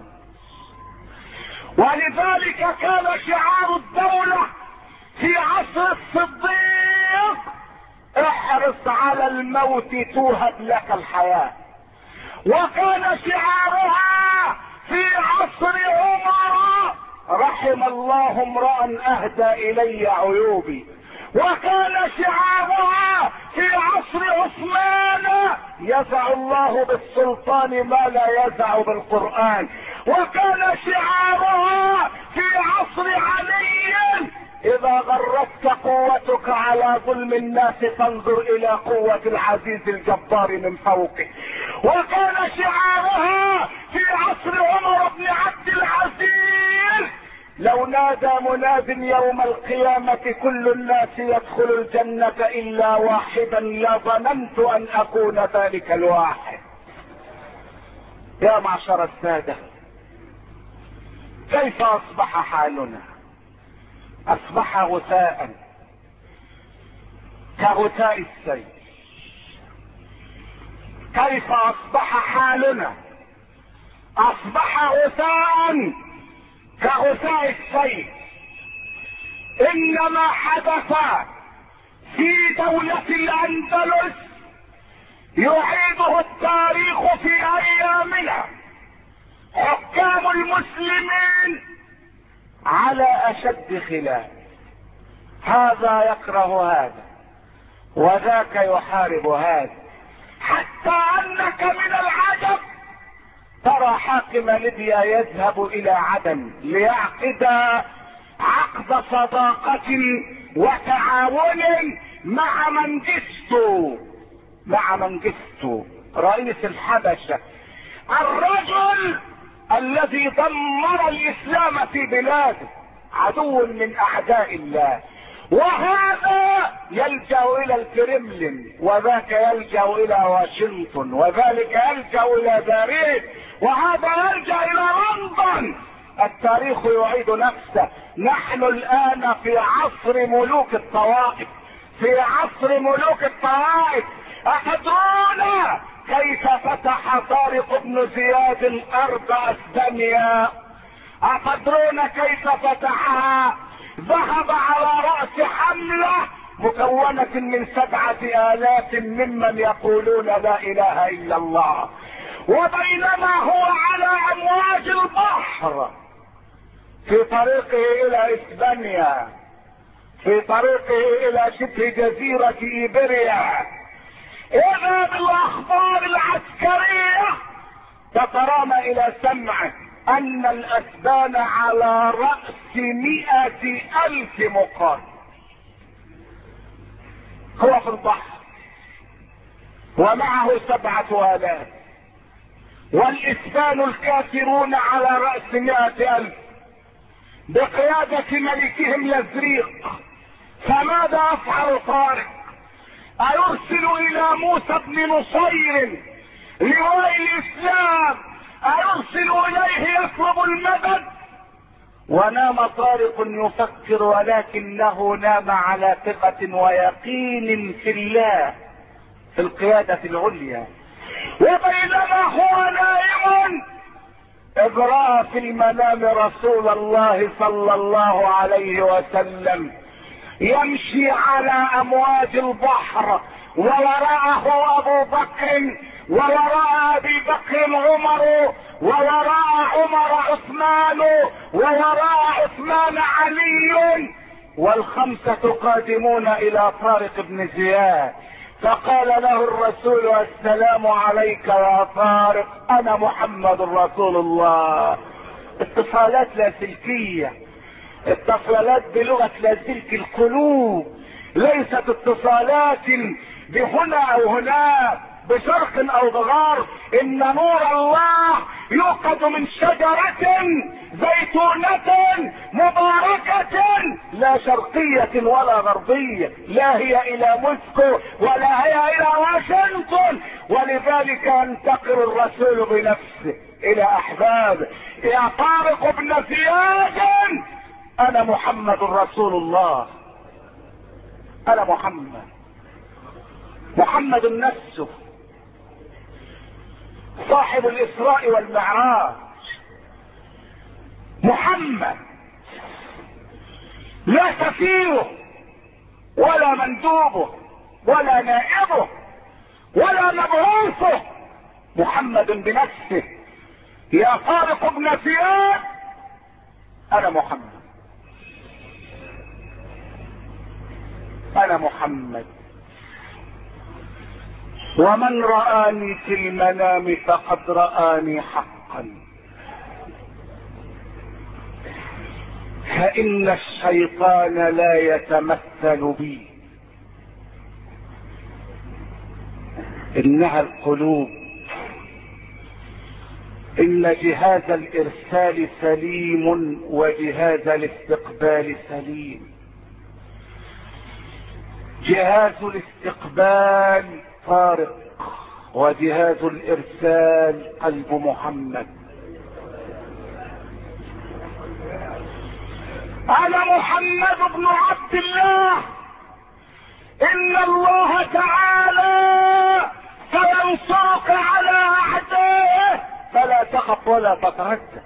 ولذلك كان شعار الدولة في عصر الصديق: احرص على الموت توهب لك الحياة. وكان شعارها في عصر عمر: رحم الله امرأ اهدى الي عيوبي. وكان شعارها في عصر عثمان: يزع الله بالسلطان ما لا يزع بالقرآن. وكان شعارها في عصر علي: اذا غرتك قوتك على ظلم الناس فانظر الى قوة العزيز الجبار من فوقه. وكان شعارها في عصر عمر بن عبد العزيز: لو نادى مناد يوم القيامة كل الناس يدخل الجنة الا واحدا لظننت ان اكون ذلك الواحد. يا معشر السادة، كيف اصبح حالنا؟ اصبح غثاء كغثاء السيل. كيف اصبح حالنا؟ اصبح غثاء كغثاء السيل. انما حدث في دولة الاندلس يعيده التاريخ في ايامنا. حكام المسلمين على اشد خلاف، هذا يكره هذا وذاك يحارب هذا، حتى انك من العجب ترى حاكم ليبيا يذهب الى عدن ليعقد عقد صداقة وتعاون مع منجستو رئيس الحبشة، الرجل الذي دمر الاسلام في بلاده، عدو من اعداء الله. وهذا يلجأ الى الكرملين، وذاك يلجأ الى واشنطن، وذلك يلجأ الى باريس، وهذا يلجأ الى لندن. التاريخ يعيد نفسه. نحن الان في عصر ملوك الطوائف، في عصر ملوك الطوائف. أتدرون كيف فتح طارق بن زياد ارض اسبانيا؟ أتدرون كيف فتحها؟ ذهب على رأس حملة مكونة من 7,000 ممن يقولون لا اله الا الله. وبينما هو على امواج البحر في طريقه الى اسبانيا، في طريقه الى شبه جزيرة ايبيريا، اذا بالاخبار العسكرية تترامى الى سمعه ان الاسبان على رأس 100,000 مقاتل. هو في البحر ومعه 7,000، والاسبان الكافرون على رأس 100,000 بقيادة ملكهم يزريق. فماذا افعل طارق؟ أيرسل إلى موسى بن نصير لواء الإسلام، أيرسل إليه يطلب المدد؟ ونام طارق يفكر، ولكنه نام على ثقة ويقين في الله في القيادة العليا. وبينما هو نائم إذ رأى في المنام رسول الله صلى الله عليه وسلم يمشي على امواج البحر، ووراءه ابو بكر، ووراء ابي بكر عمر، ووراء عمر عثمان، ووراء عثمان علي، والخمسة قادمون الى طارق بن زياد. فقال له الرسول: السلام عليك يا طارق، انا محمد رسول الله. اتصالات لاسلكية، اتصالات بلغة لاسلك القلوب، ليست اتصالات بهنا او هناك، بشرق او بغرب. ان نور الله يوقد من شجرة زيتونة مباركة لا شرقية ولا غربية، لا هي الى موسكو ولا هي الى واشنطن. ولذلك ينتقل الرسول بنفسه الى احبابه: يا طارق بن زياد، انا محمد رسول الله، انا محمد نفسه صاحب الاسراء والمعراج، محمد لا سفيره ولا مندوبه ولا نائبه ولا مبعوثه، محمد بنفسه. يا طارق بن زياد، انا محمد، انا محمد. ومن رآني في المنام فقد رآني حقا، فإن الشيطان لا يتمثل بي، إنها القلوب. إن جهاز الإرسال سليم وجهاز الاستقبال سليم. جهاز الاستقبال طارق، وجهاز الارسال قلب محمد. انا محمد بن عبد الله، ان الله تعالى سينصرك على اعدائه، فلا تخف ولا تتردد.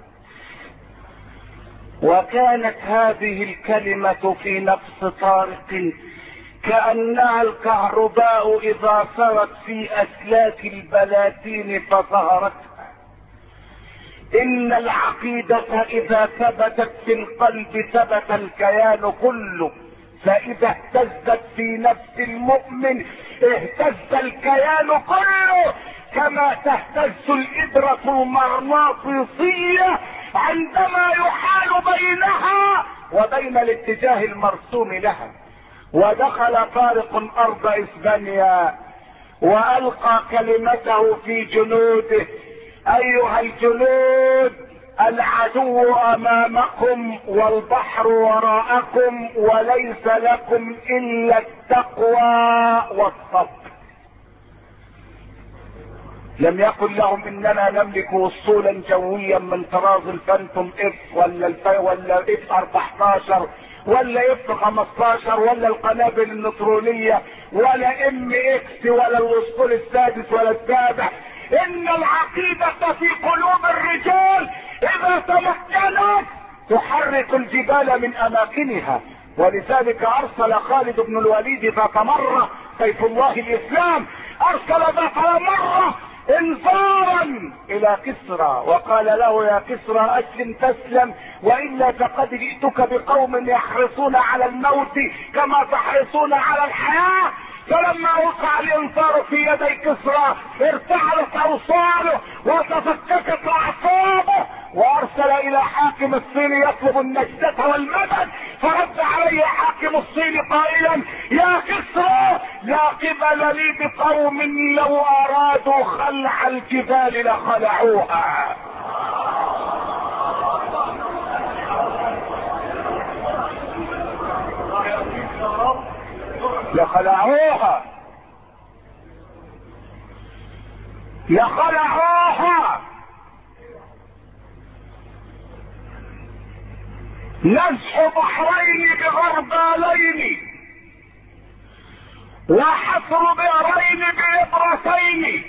وكانت هذه الكلمة في نفس طارق كأنها الكهرباء إذا سرت في أسلاك البلاتين فظهرتها. إن العقيدة إذا ثبتت في القلب ثبت الكيان كله، فإذا اهتزت في نفس المؤمن اهتز الكيان كله، كما تهتز الإبرة المغناطيسية عندما يحال بينها وبين الاتجاه المرسوم لها. ودخل طارق ارض اسبانيا والقى كلمته في جنوده: ايها الجنود، العدو امامكم والبحر وراءكم، وليس لكم الا التقوى والصبر. لم يقل لهم اننا نملك وصولا جويا من طراز الفانتوم اف ولا اف 14 ولا اف 15 ولا القنابل النيوترونية ولا ام اكس ولا الاسطول السادس ولا السابع. ان العقيدة في قلوب الرجال اذا تمكنت تحرك الجبال من اماكنها. ولذلك ارسل خالد بن الوليد ذات مرة سيف الله الاسلام، ارسل ذات مرة انذارا الى كسرى وقال له: يا كسرى اسلم تسلم، والا فقد جئتك بقوم يحرصون على الموت كما تحرصون على الحياة. فلما وقع الانذار في يدي كسرى ارتعلت اوصاله وتفككت اعصابه، وارسل الى حاكم الصين يطلب النجدة والمدد، فرد عليه حاكم الصين قائلا: يا كسرى لا قبل لي بقوم لو ارادوا خلع الجبال لخلعوها. لخلعوها لخلعوها. نزح بحرين بغربالين، وحفر بئرين بإبرتين،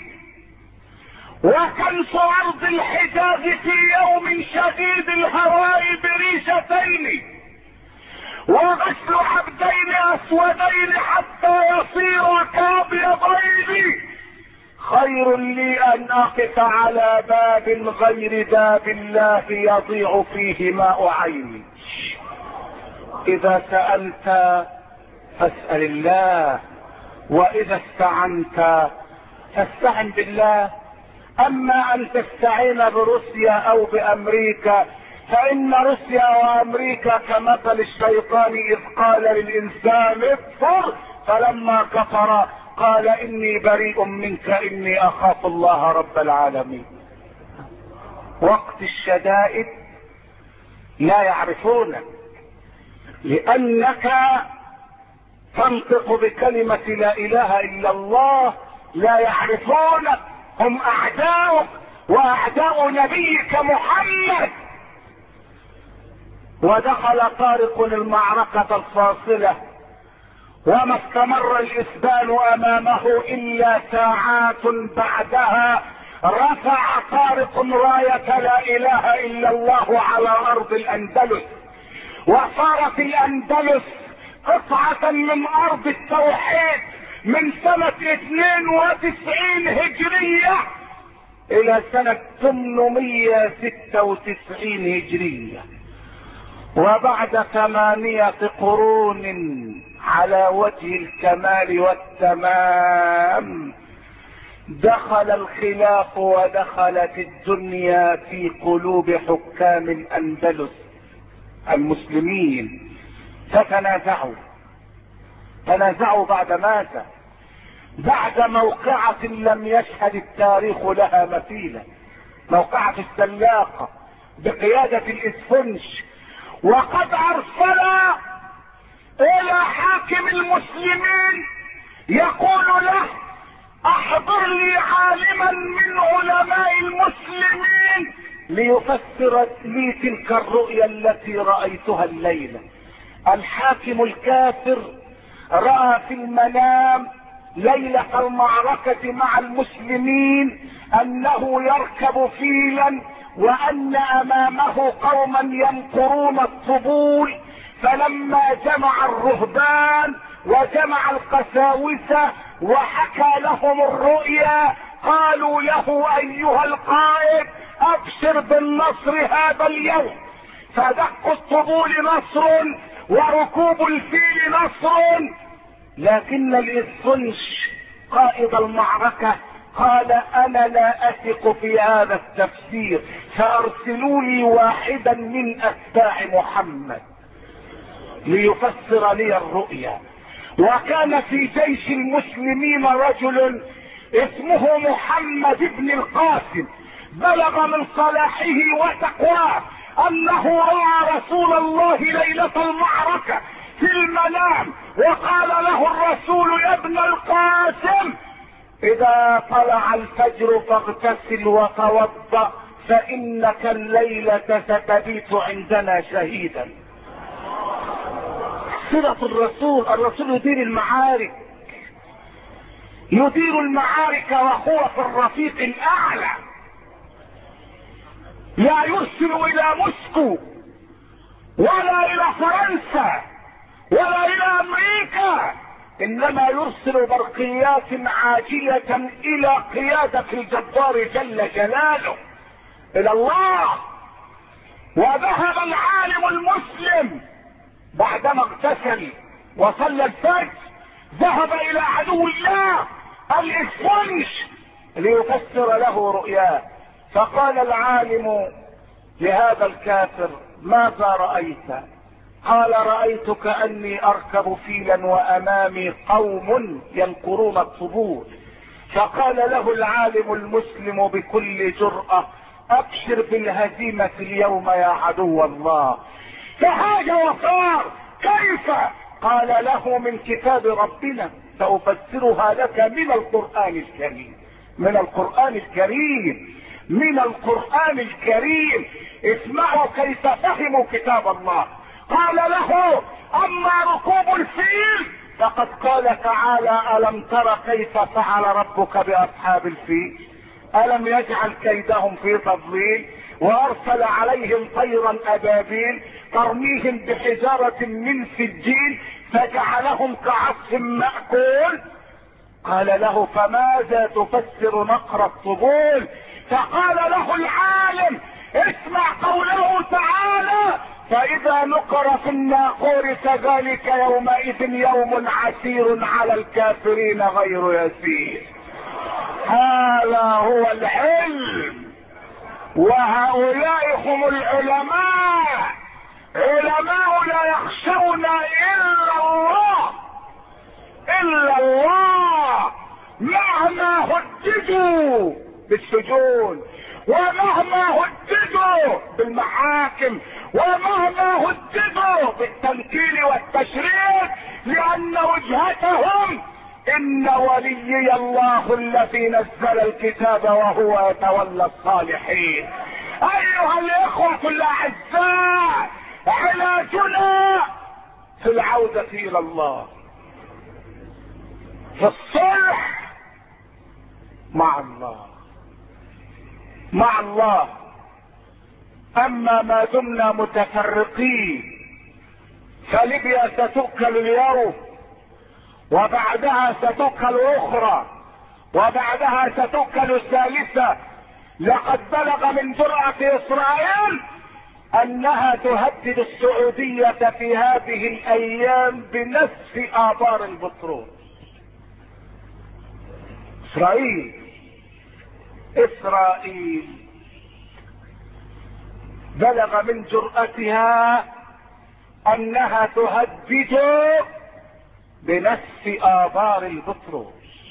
وكنس ارض الحجاز في يوم شديد الهواء بريشتين، وغسل عبدين اسودين حتى يصير كابيضين، خير لي ان اقف على باب غير باب الله يضيع فيه ماء عيني. اذا سألت فاسأل الله، واذا استعنت فاستعن بالله. اما ان تستعين بروسيا او بامريكا، فان روسيا وامريكا كمثل الشيطان اذ قال للانسان اكفر فلما كفر قال اني بريء منك اني اخاف الله رب العالمين. وقت الشدائد لا يعرفونك، لانك تنطق بكلمة لا اله الا الله. لا يعرفونك، هم اعداؤك واعداء نبيك محمد. ودخل طارق المعركة الفاصلة، وما استمر الاسبان امامه الا ساعات بعدها رفع طارق راية لا اله الا الله على ارض الاندلس، وصارت الاندلس قطعة من ارض التوحيد من سنة 92 هجرية الى سنة 896 هجرية. وبعد 8 قرون على وجه الكمال والتمام دخل الخلاف ودخلت الدنيا في قلوب حكام الاندلس المسلمين، فتنازعوا بعد ماذا؟ بعد موقعة لم يشهد التاريخ لها مثيلا، موقعة السلاقة بقيادة الاسفنج. وقد ارسل الى حاكم المسلمين يقول له: احضر لي عالما من علماء المسلمين ليفسر لي تلك الرؤيا التي رأيتها الليلة. الحاكم الكافر رأى في المنام ليلة المعركة مع المسلمين انه يركب فيلا، وان امامه قوما ينقرون الطبول. فلما جمع الرهبان وجمع القساوسة وحكى لهم الرؤيا قالوا له: ايها القائد ابشر بالنصر هذا اليوم. فدق الطبول نصر وركوب الفيل نصر. لكن الاسفنج قائد المعركة قال: انا لا اثق في هذا التفسير، فارسلوا لي واحدا من اتباع محمد ليفسر لي الرؤيا. وكان في جيش المسلمين رجل اسمه محمد بن القاسم، بلغ من صلاحه وتقواه انه رأى رسول الله ليلة المعركة في المنام، وقال له الرسول: يا ابن القاسم، اذا طلع الفجر فاغتسل وتوضأ، فانك الليلة ستبيت عندنا شهيدا. صلة الرسول يدير المعارك وهو في الرفيق الاعلى، لا يرسل الى موسكو ولا الى فرنسا ولا الى امريكا، انما يرسل برقيات عاجلة الى قيادة الجبار جل جلاله، الى الله. وذهب العالم المسلم بعدما اغتسل وصلى الفجر، ذهب الى عدو الله الاسفنج ليفسر له رؤياه. فقال العالم لهذا الكافر: ماذا رأيت؟ قال: رأيت كأني أركب فيلا وأمامي قوم ينقرون الطبول. فقال له العالم المسلم بكل جرأة: أبشر بالهزيمة اليوم يا عدو الله. فهذا وصار. كيف؟ قال له: من كتاب ربنا، سأفسرها لك من القرآن الكريم. من القرآن الكريم، من القرآن الكريم. اسمعوا كيف فهموا كتاب الله. قال له: أما ركوب الفيل فقد قال تعالى: ألم تر كيف فعل ربك بأصحاب الفيل؟ ألم يجعل كيدهم في تضليل وأرسل عليهم طيرا أبابيل ترميهم بحجارة من سجيل فجعلهم كعصف مأكول. قال له: فماذا تفسر نقر الطبول؟ فقال له العالم: اسمع قوله تعالى: فإذا نقر في الناقور فذلك يومئذ يوم عسير على الكافرين غير يسير. هذا هو العلم، وهؤلاء هم العلماء. علماء لا يخشون إلا الله، إلا الله، مهما هددوا بالسجون، ومهما هددوا بالمحاكم، ومهما هددوا بالتنكيل والتشريد، لأن وجهتهم: إن وليي الله الذي نزل الكتاب وهو يتولى الصالحين. أيها الإخوة الأعزاء، علاجنا في العودة إلى الله، في الصلح مع الله، مع الله. أما ما دمنا متفرقين فليبيا ستؤكل اليوم، وبعدها ستؤكل أخرى، وبعدها ستؤكل الثالثة. لقد بلغ من جرأة إسرائيل أنها تهدد السعودية في هذه الأيام بنسف آبار البترول. إسرائيل بلغ من جرأتها أنها تهدد بنسف آبار البترول.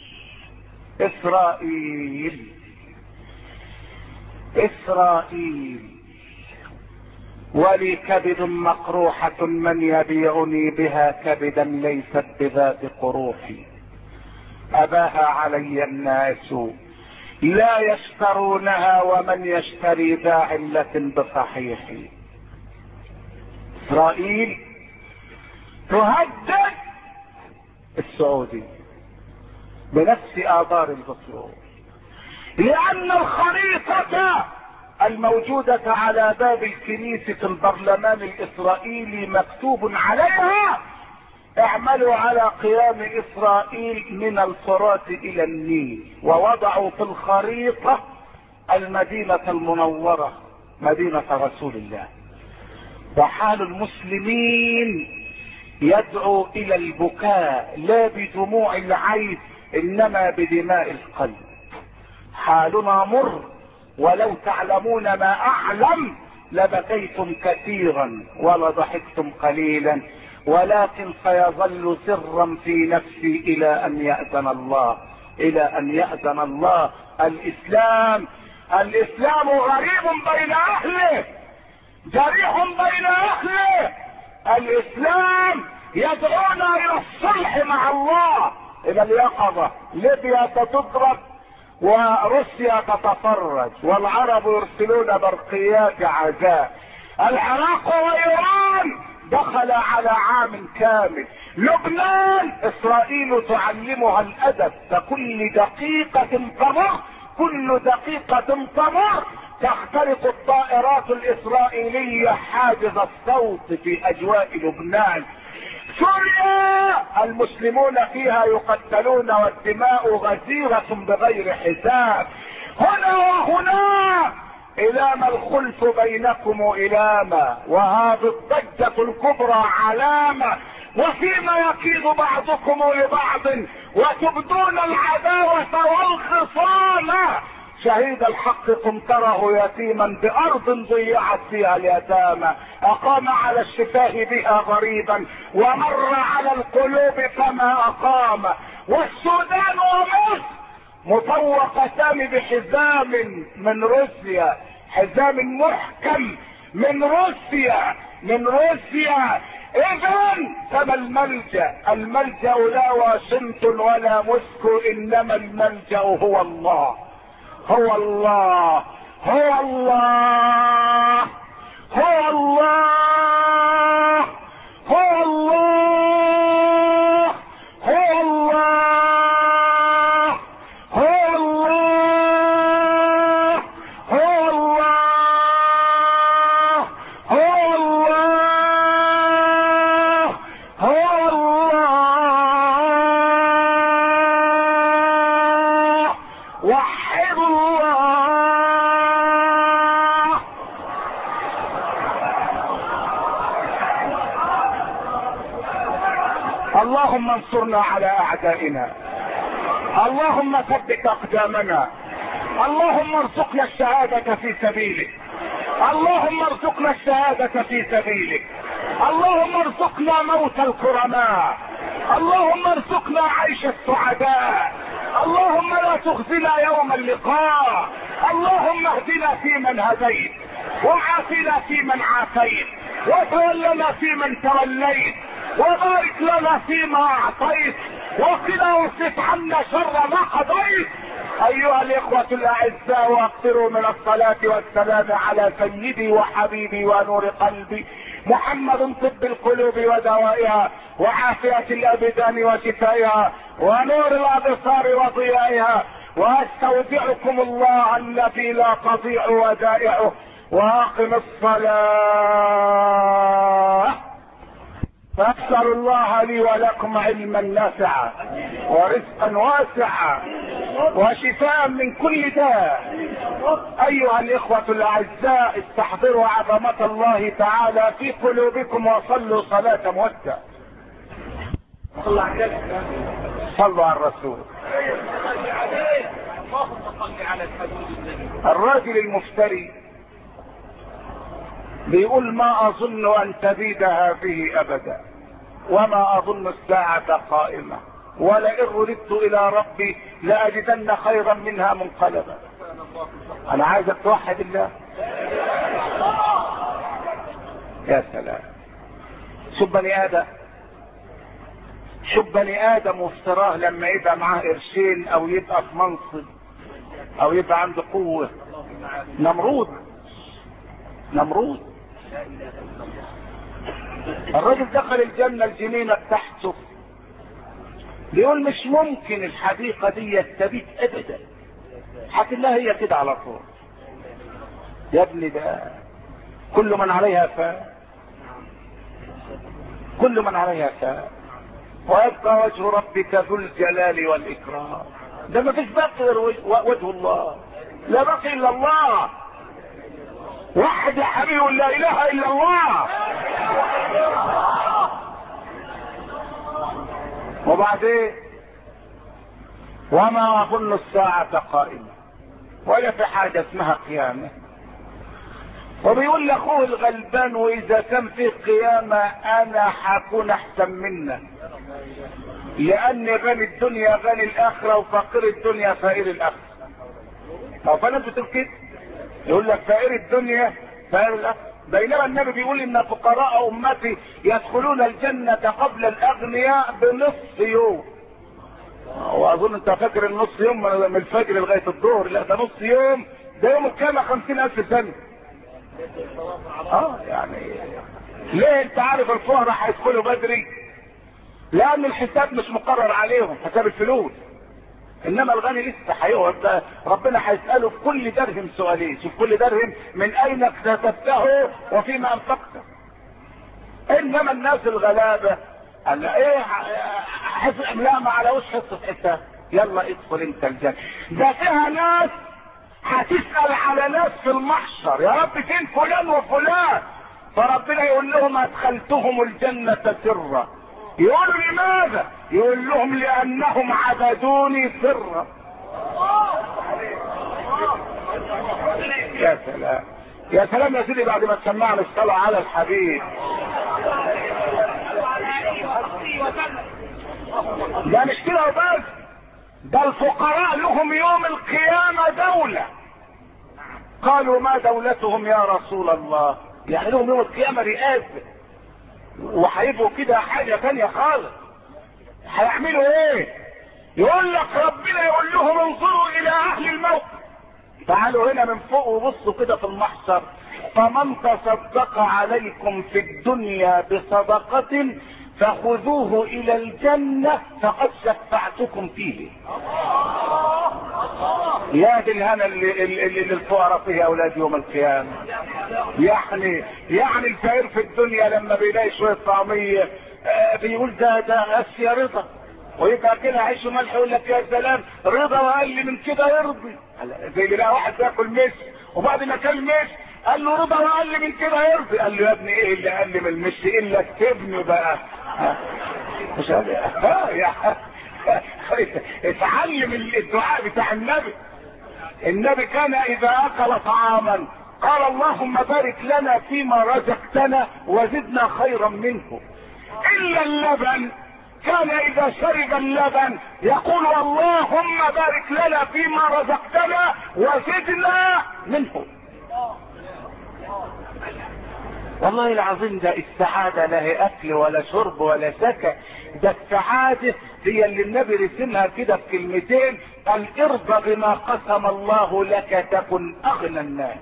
إسرائيل ولي كبد مقروحة، من يبيعني بها كبدا ليست بذات قروحي. أباها علي الناس لا يشترونها، ومن يشتري ذا علة بصحيح. إسرائيل تهدد السعودية بنفس آبار البترول، لأن الخريطة الموجودة على باب الكنيسة البرلمان الإسرائيلي مكتوب عليها: اعملوا على قيام إسرائيل من الفرات إلى النيل. ووضعوا في الخريطة المدينة المنورة، مدينة رسول الله. وحال المسلمين يدعو إلى البكاء، لا بدموع العين إنما بدماء القلب. حالنا مر، ولو تعلمون ما أعلم لبكيتم كثيرا ولضحكتم قليلا، ولكن سيظل سرا في نفسي إلى أن يأذن الله، إلى أن يأذن الله. الإسلام غريب بين أهله، جريح بين أهله. الإسلام يدعونا إلى الصلح مع الله، إلى اليقظة. ليبيا ستضرب وروسيا تتفرج، والعرب يرسلون برقيات عزاء. العراق وإيران دخل على عام كامل. لبنان إسرائيل تعلمها الأدب، فكل دقيقة تمر، كل دقيقة تمر تخترق الطائرات الإسرائيلية حاجز الصوت في أجواء لبنان. سوريا المسلمون فيها يقتلون والدماء غزيرة بغير حساب. هنا وهنا إلام الخلف بينكم إلاما، وهذه الضجة الكبرى علامة، وفيما يكيد بعضكم لبعض وتبدون العداوة والخصام. شهيد الحق قمطره يتيما بارض ضيعت فيها اليتامى، اقام على الشفاه بها غريبا ومر على القلوب فما اقام. والسودان ومصر مطوقتان بحزام من روسيا، حزام محكم من روسيا اذن فما الملجأ لا واشنطن ولا موسكو، انما الملجأ هو الله هو الله هو الله هو الله هو الله هو الله هو الله هو الله هو الله هو الله. وحد الله. اللهم انصرنا على اعدائنا، اللهم ثبت اقدامنا، اللهم ارزقنا الشهادة في سبيلك، اللهم ارزقنا الشهادة في سبيلك، اللهم ارزقنا موت الكرماء، اللهم ارزقنا عيش السعداء، اللهم لا تخزنا يوم اللقاء، اللهم اهدنا فيمن هديت، وعافنا فيمن عافيت، وتولنا فيمن توليت، وبارك لنا فيما اعطيت، وقنا واصرف عنا شر ما قضيت. ايها الاخوة الاعزاء، واكثروا من الصلاة والسلام على سيدي وحبيبي ونور قلبي محمد، طب القلوب ودوائها، وعافية الابدان وشفائها، ونور الابصار وضيائها. واستودعكم الله الذي لا تضيع ودائعه، واقم الصلاة. فاسأل الله لي ولكم علما نافعا ورزقا واسعا وشفاء من كل داء. ايها الاخوة الاعزاء، استحضروا عظمة الله تعالى في قلوبكم وصلوا صلاة مودة. صلوا على الرسول. الراجل المفتري بيقول ما اظن ان تزيد هذه ابدا، وما اظن الساعة قائمة، ولئن رددت الى ربي لاجدن خيرا منها منقلبا. انا عايزك توحد الله. يا سلام. شوف بني ادم وافتراه لما يبقى معاه قرشين او يبقى في منصب او يبقى عنده قوة. نمرود الراجل دخل الجنة الجنينة بتاعته، بيقول مش ممكن الحديقة دي تبيت ابدا، حكي الله هي كده على طول. يا ابني ده كل من عليها فان، كل من عليها فان، ويبقى وجه ربك ذو الجلال والاكرام. ده ما فيش باقي غير وجه الله، لا باقي الا الله. وحد يا حبيبي، لا اله الا الله. وبعدين وما اظن الساعة قائمة، ولا في حاجة اسمها قيامة. وبيقول لاخوه الغلبان واذا كان في قيامة انا حكون احسن منك، لان غني الدنيا غني الاخرة وفقير الدنيا فقير الاخرة. لو فانا بتقول كده يقول لك فقير الدنيا فقير الاخرة، بينما النبي بيقول ان فقراء امتي يدخلون الجنة قبل الاغنياء بنصف يوم. واظن انت فاكر النص يوم من الفجر لغاية الظهر، لا ده نص يوم، ده يوم القيامة 50,000 سنة. يعني ليه؟ انت عارف الفقراء هيدخلوا بدري لان الحساب مش مقرر عليهم، حساب الفلوس. انما الغني لسه هيقعد، ربنا هيساله في كل درهم سؤالين. شوف كل درهم من اين اكتسبته وفيما انفقته. انما الناس الغلابه قال ايه حسب، لا ما علوش حصه حساب، يلا ادخل انت الجنه. ده فيها ناس هتسال على ناس في المحشر، يا رب فين فلان وفلان؟ فربنا يقول لهم ادخلتهم الجنه سرا. يقولوا لماذا؟ يقول لهم لانهم عبدوني سرا. يا سلام يا سلام يا سيدي، بعد ما تسمعنا الصلاة على الحبيب. ده مش كده وبس، ده الفقراء لهم يوم القيامة دولة. قالوا ما دولتهم يا رسول الله؟ يعني لهم يوم القيامة رئاسة، وهيبقوا كده حاجة تانية خالص. هيعملوا ايه؟ يقول لك ربنا يقول لهم انظروا الى اهل الموت، تعالوا هنا من فوق وبصوا كده في المحشر. فمن تصدق عليكم في الدنيا بصدقة فخذوه الى الجنة فقد شفعتكم فيه. يا دي الهنا اللي الفقراء فيه يا اولاد يوم القيامة. يعني الفقير في الدنيا لما بيلاقي شوية طعمية بيقول ده اسيا رضا، ويبقى كده عيش وملح يقول لك يا سلام رضا، واقل من كده يرضي. زي اللي لقى واحد بياكل مش وبعد ما كان مش قال له رضا واقل من كده يرضي، قال له يا ابني ايه اللي اقل من المش الا اكتبني بقى. مش اتعلم الدعاء بتاع النبي كان اذا اكل طعاما قال اللهم بارك لنا فيما رزقتنا وزدنا خيرا منه، الا اللبن كان اذا شرب اللبن يقول اللهم بارك لنا فيما رزقتنا وزدنا منه. والله العظيم ده السعادة لا هي اكل ولا شرب ولا سكن، ده السعادة هي اللي النبي رسمها كده في كلمتين، قال ارضى بما قسم الله لك تكن اغنى الناس.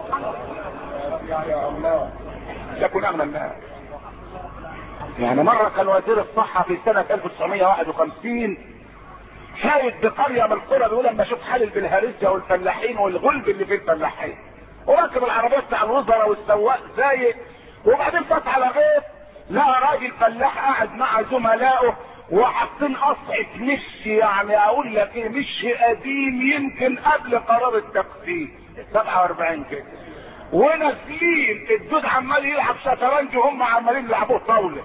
يا الله تكن اغنى الناس. يعني مرة كان وزير الصحة في سنة 1951 شاهد بقرية من القرى بيقول لما اشوف حال البلهارسيا والفلاحين والغلب اللي في الفلاحين، وراكب العربية بتاع الوزراء والسواق زايد، وبعدين فات على غيط لقى راجل فلاح قاعد مع زملائه وحاطين قصعة مش، يعني اقول لك ايه، مش قديم يمكن قبل قرار التقسيم 47 كده، ونازلين الدود عمال يلعب شطرنج وهم عمالين يلعبوا طاوله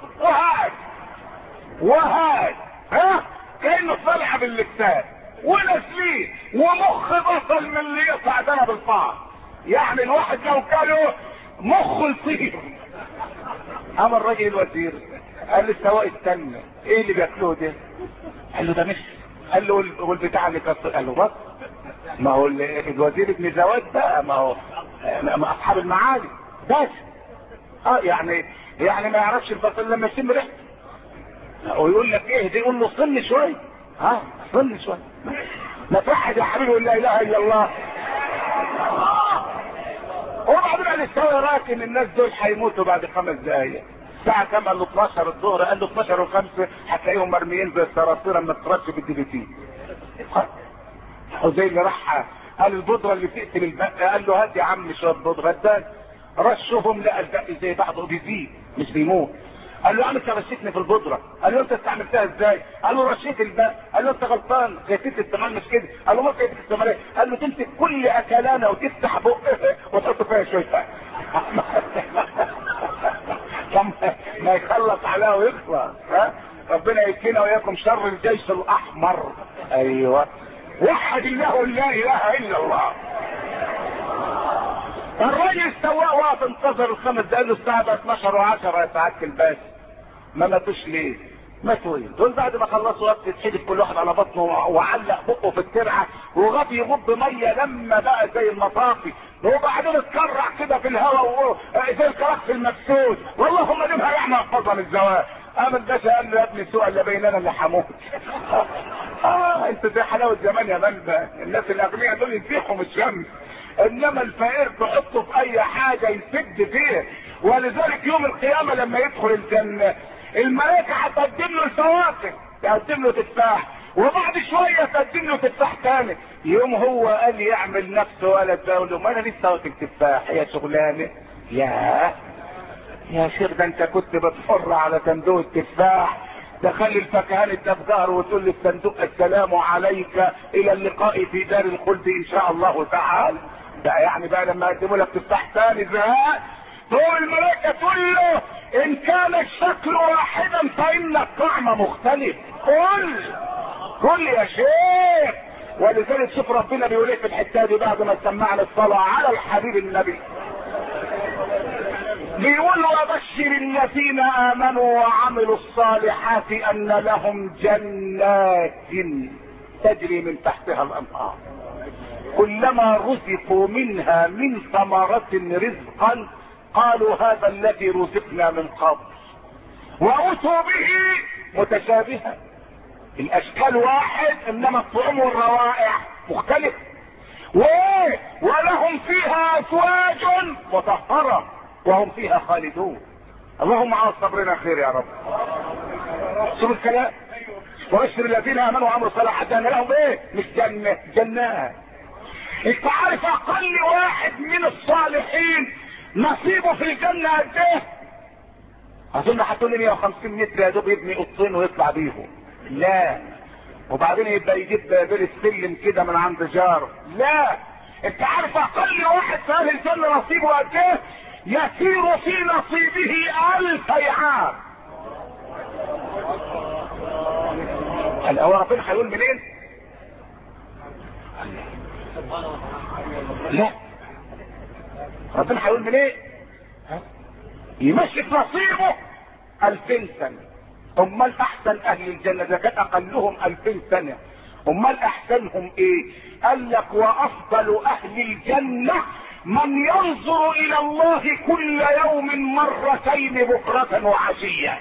وهاي ها كانه طالع باللسان، ونازلين ومخ بصل من اللي يقطع دنا بالفار، يعني الواحد لو كانوا مخه يطير. اما الراجل الوزير قال للسواق استنى ايه اللي بياكلوه ده؟ قال له ده مش، قال له والبتاع اللي كسر، قال له بص ما هو الوزير ابن زواد بقى، ما هو اصحاب المعالي بس يعني ما يعرفش البصل لما يشم ريحته ويقول لك ايه دي، يقول له صن شويه، صن شويه، ما توحد يا حبيبي ولا اله الا الله. وبعدين قال السواق راكن الناس دول هيموتوا بعد 5 دقايق. الساعة كام؟ قال له 12 الظهر، قال له 12 و5 هتلاقيهم مرميين زي الصراصير ما ترش بالدي بي. وزي اللي راح قال البودره اللي تقتل البق، قال له هات يا عم شويه بودره، ادان رشهم لقى البق زي بعضه بيزيد مش بيموت. قال له انت رشيتني في البودره، قال له انت استعملتها ازاي؟ قال له رشيت البق، قال له انت غلطان كيفيه الاستعمال مش كده، قال له ما كيفيه الاستعمال ايه؟ قال له تمسك كل اكلانه وتفتح بقه وتحط فيها شويه ما يخلص عليها ويخلص. ربنا يكفينا وياكم شر الجيش الاحمر. ايوه وحد الله لا اله الا الله. الراجل السواق واقف انتظر ال5 دقايق، له الساعه 12 و10 يا سعاده الباشا. ما ماتوش ليه؟ ماتوا ايه؟ دول بعد ما خلصوا وقت اتحدف كل واحد على بطنه وعلق بقه في الترعه وغاب يغض ميه لما بقى زي المطافي، وبعدين اتكرع كده في الهواء زي الكراكس المكسود، واللهم ديمها يعني احفظها من الزواج. قام الباشا قال له يا ابني سوء اللي بيننا اللي حموت. انت زي حلاوه زمان يا بلبه، الناس الاغنياء دول ينفخوا من الشمس، انما الفقير تحطه في اي حاجه يسد فيه. ولذلك يوم القيامه لما يدخل الجنه الملائكه هتقدم له الفواكه، تقدم له تفاح، وبعد شويه تقدم له تفاح تاني. يوم هو قال يعمل نفسه ولا تقول له ما انا لسه واكل تفاح يا شغلانه. يا شيخ ده انت كنت بتحر على صندوق التفاح، تخلي الفكهان الدفجار وتقول للصندوق السلام عليك الى اللقاء في دار الخلد ان شاء الله تعالى. ده يعني بقى لما يقدموا لك تفاح ثاني زهق تقول الملائكه تقول له ان كان الشكل واحدا فان الطعم مختلف. قل يا شيخ ولذلك شوف ربنا بيقول ايه في الحته دي بعد ما سمعنا الصلاه على الحبيب النبي. بيقول وبشر الذين امنوا وعملوا الصالحات ان لهم جنات تجري من تحتها الانهار كلما رزقوا منها من ثمرة رزقا قالوا هذا الذي رزقنا من قبل واتوا به متشابها. الاشكال واحد انما الطعم والروائح مختلف. ولهم فيها ازواج مطهرة وهم فيها خالدون. اللهم على صبرنا خير يا رب. شوف الكلام. وبشر الذين امنوا وعملوا الصالحات ان لهم ايه؟ مش جنة، جنات. انت عارف اقل واحد من الصالحين نصيبه في الجنة قد ايه؟ اظن هتقول لي 150 متر يا دوب يبني قطين ويطلع بيهم. لا. وبعدين يبقى يجيب بير السلم كده من عند جاره. لا. انت عارف اقل واحد في اهل الجنة نصيبه قد ايه؟ يسير في نصيبه 1000 عام. هو ربنا هيقول منين؟ لا. ربنا هيقول منين؟ يمشي في نصيبه 2000 سنة. امال احسن اهل الجنة ده كان اقلهم 2000 سنة. امال احسنهم ايه؟ قال لك وافضل اهل الجنة من ينظر الى الله كل يوم مرتين بكرة وعشية.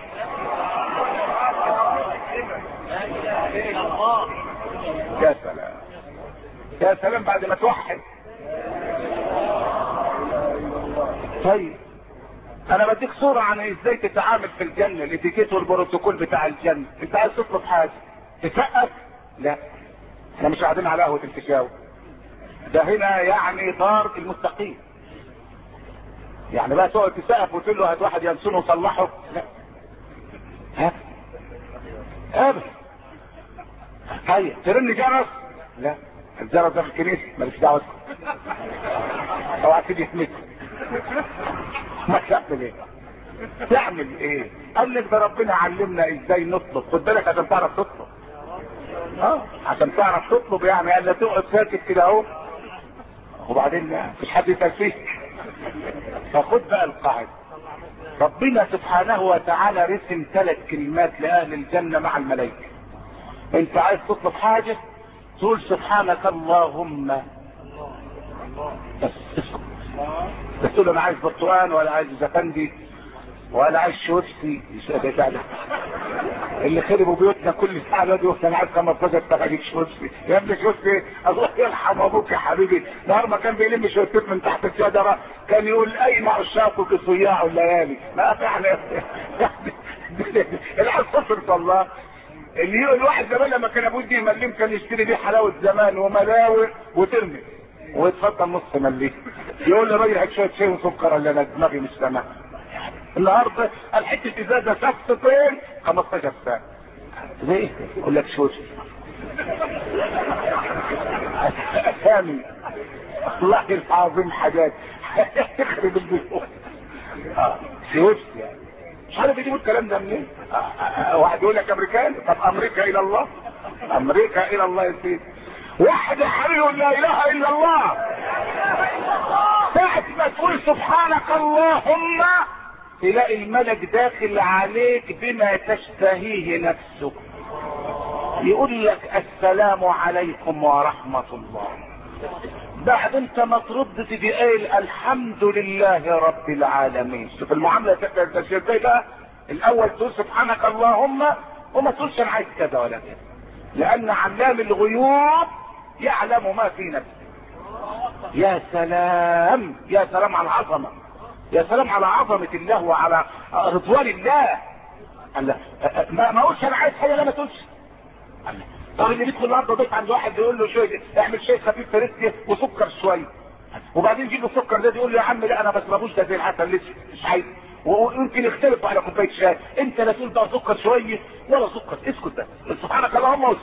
يا سلام يا سلام بعد ما توحد. طيب انا بديك صورة عن ازاي تتعامل في الجنة، الاتيكيت والبروتوكول بتاع الجنة. انت عايز تطلب حاجة تسقف؟ لا، احنا مش قاعدين على قهوة الفيشاوي، ده هنا يعني دار المستقيم. يعني بقى تقعد تسقف وتقول له هات واحد ينسونه وصلحه؟ لا. ها ابدا. طيب ترن جرس؟ لا، الجرس ده في الكنيسه ماليش دعوه. اوعى تيجي يسمك. ما تعمل ايه؟ تعمل ايه؟ قال لك ده ربنا علمنا ازاي نطلب. خد بالك عشان تعرف تطلب. عشان تعرف تطلب يعني قال لا تقعد ساكت كده اهو وبعدين مفيش حد يسال فيك. فخد بقى القاعده. ربنا سبحانه وتعالى رسم 3 كلمات لاهل الجنه مع الملائكه. انت عايز تطلب حاجه تقول سبحانك اللهم، بس اسكت. بس تقول انا عايز برتقان ولا عايز زفندي ولا عايز شوفسي. اللي خربوا بيوتنا كل ساعه يقول انا عايز 15 تغيير شوفسي. يا ابني شوفسي الله يرحم ابوك يا حبيبي. نهار ما كان بيلم شويتين من تحت الشجره كان يقول اي عشاقك صياع الليالي. ما فعلا العيال صفر الله. اللي الواحد زمان لما كان ابوه يديه مليم كان يشتري بيه حلاوه زمان وملاوي وترمي ويتفضل نص مليم. يقول لي راجل هات شويه شاي وسكر اللي انا دماغي مش تمام. النهارده الحته ازازه شفطتين 15 سنه. ليه؟ يقول لك شوش اسامي الله العظيم حاجات تخرب البيوت. شوش يعني مش عارف يجيبوا الكلام ده منين. واحد يقول لك امريكان. طب امريكا الى الله، امريكا الى الله يا سيدي. واحد يحرر لا اله الا الله ساعة ما تقول سبحانك اللهم تلاقي الملك داخل عليك بما تشتهيه نفسك. يقول لك السلام عليكم ورحمة الله. بعد انت ما ترد تجي قايل الحمد لله رب العالمين. شوف المعاملة ازاي بقى. الاول تقول سبحانك اللهم وما تقولش انا عايز كذا ولا كذا، لان علام الغيوب يعلم ما في نفسك. يا سلام يا سلام على العظمة، يا سلام على عظمة الله وعلى رضوان الله. ما اقولش انا عايز حاجة. لا ما تقولش. طب اللي بيدخل النهارده ضيف عند واحد يقول له شويه اعمل شاي خفيف فريسكي وسكر شويه، وبعدين يجيب له السكر ده يقول له يا عم لا انا ما بشربوش ده زي العسل لسه مش عايز. ويمكن يختلف على كوبايه شاي. انت لا تقول بقى سكر شويه ولا سكر، اسكت بس. سبحانك اللهم واسكت.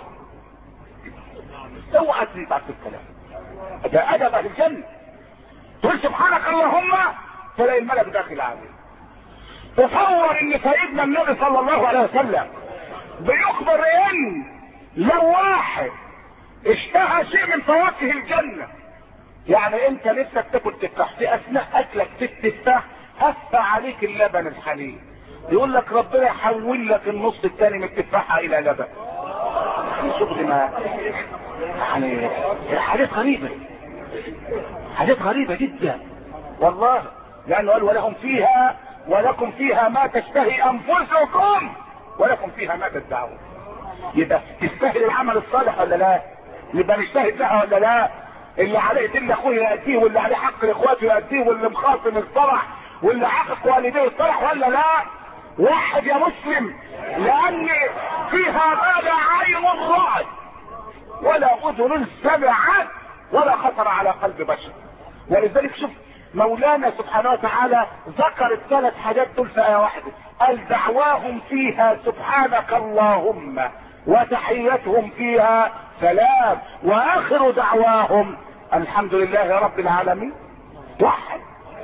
اوعى تبعت الكلام ده ادب اهل الجنه. تقول سبحانك اللهم تلاقي الملك داخل عليه. تصور ان سيدنا النبي صلى الله عليه وسلم بيخبر ان لو واحد اشتهى شيء من فواكه الجنة. يعني انت نفسك تاكل تفاح، في اثناء اكلك في التفاح هف عليك اللبن الحليب، يقول لك ربنا يحول لك النص الثاني من التفاحة الى لبن. شغل ما يعني حاجات غريبة، حاجات غريبة جدا والله. لانه قال ولهم فيها ولكم فيها ما تشتهي انفسكم ولكم فيها ما تدعون. يبقى تستاهل العمل الصالح ولا لا؟ يبقى نجتهد لها ولا لا؟ اللي عليه دين اخوه يأديه، واللي عليه حق لاخواته يأديه، واللي مخاصم الصلح، واللي عاقق والديه الصلح ولا لا؟ واحد يا مسلم، لان فيها ما لا عين رأت ولا اذن سمعت ولا خطر على قلب بشر. ولذلك شوف مولانا سبحانه وتعالى ذكر الثلاث حاجات دول في آية واحدة، قال دعواهم فيها سبحانك اللهم وتحيتهم فيها سلام واخر دعواهم الحمد لله رب العالمين. واحد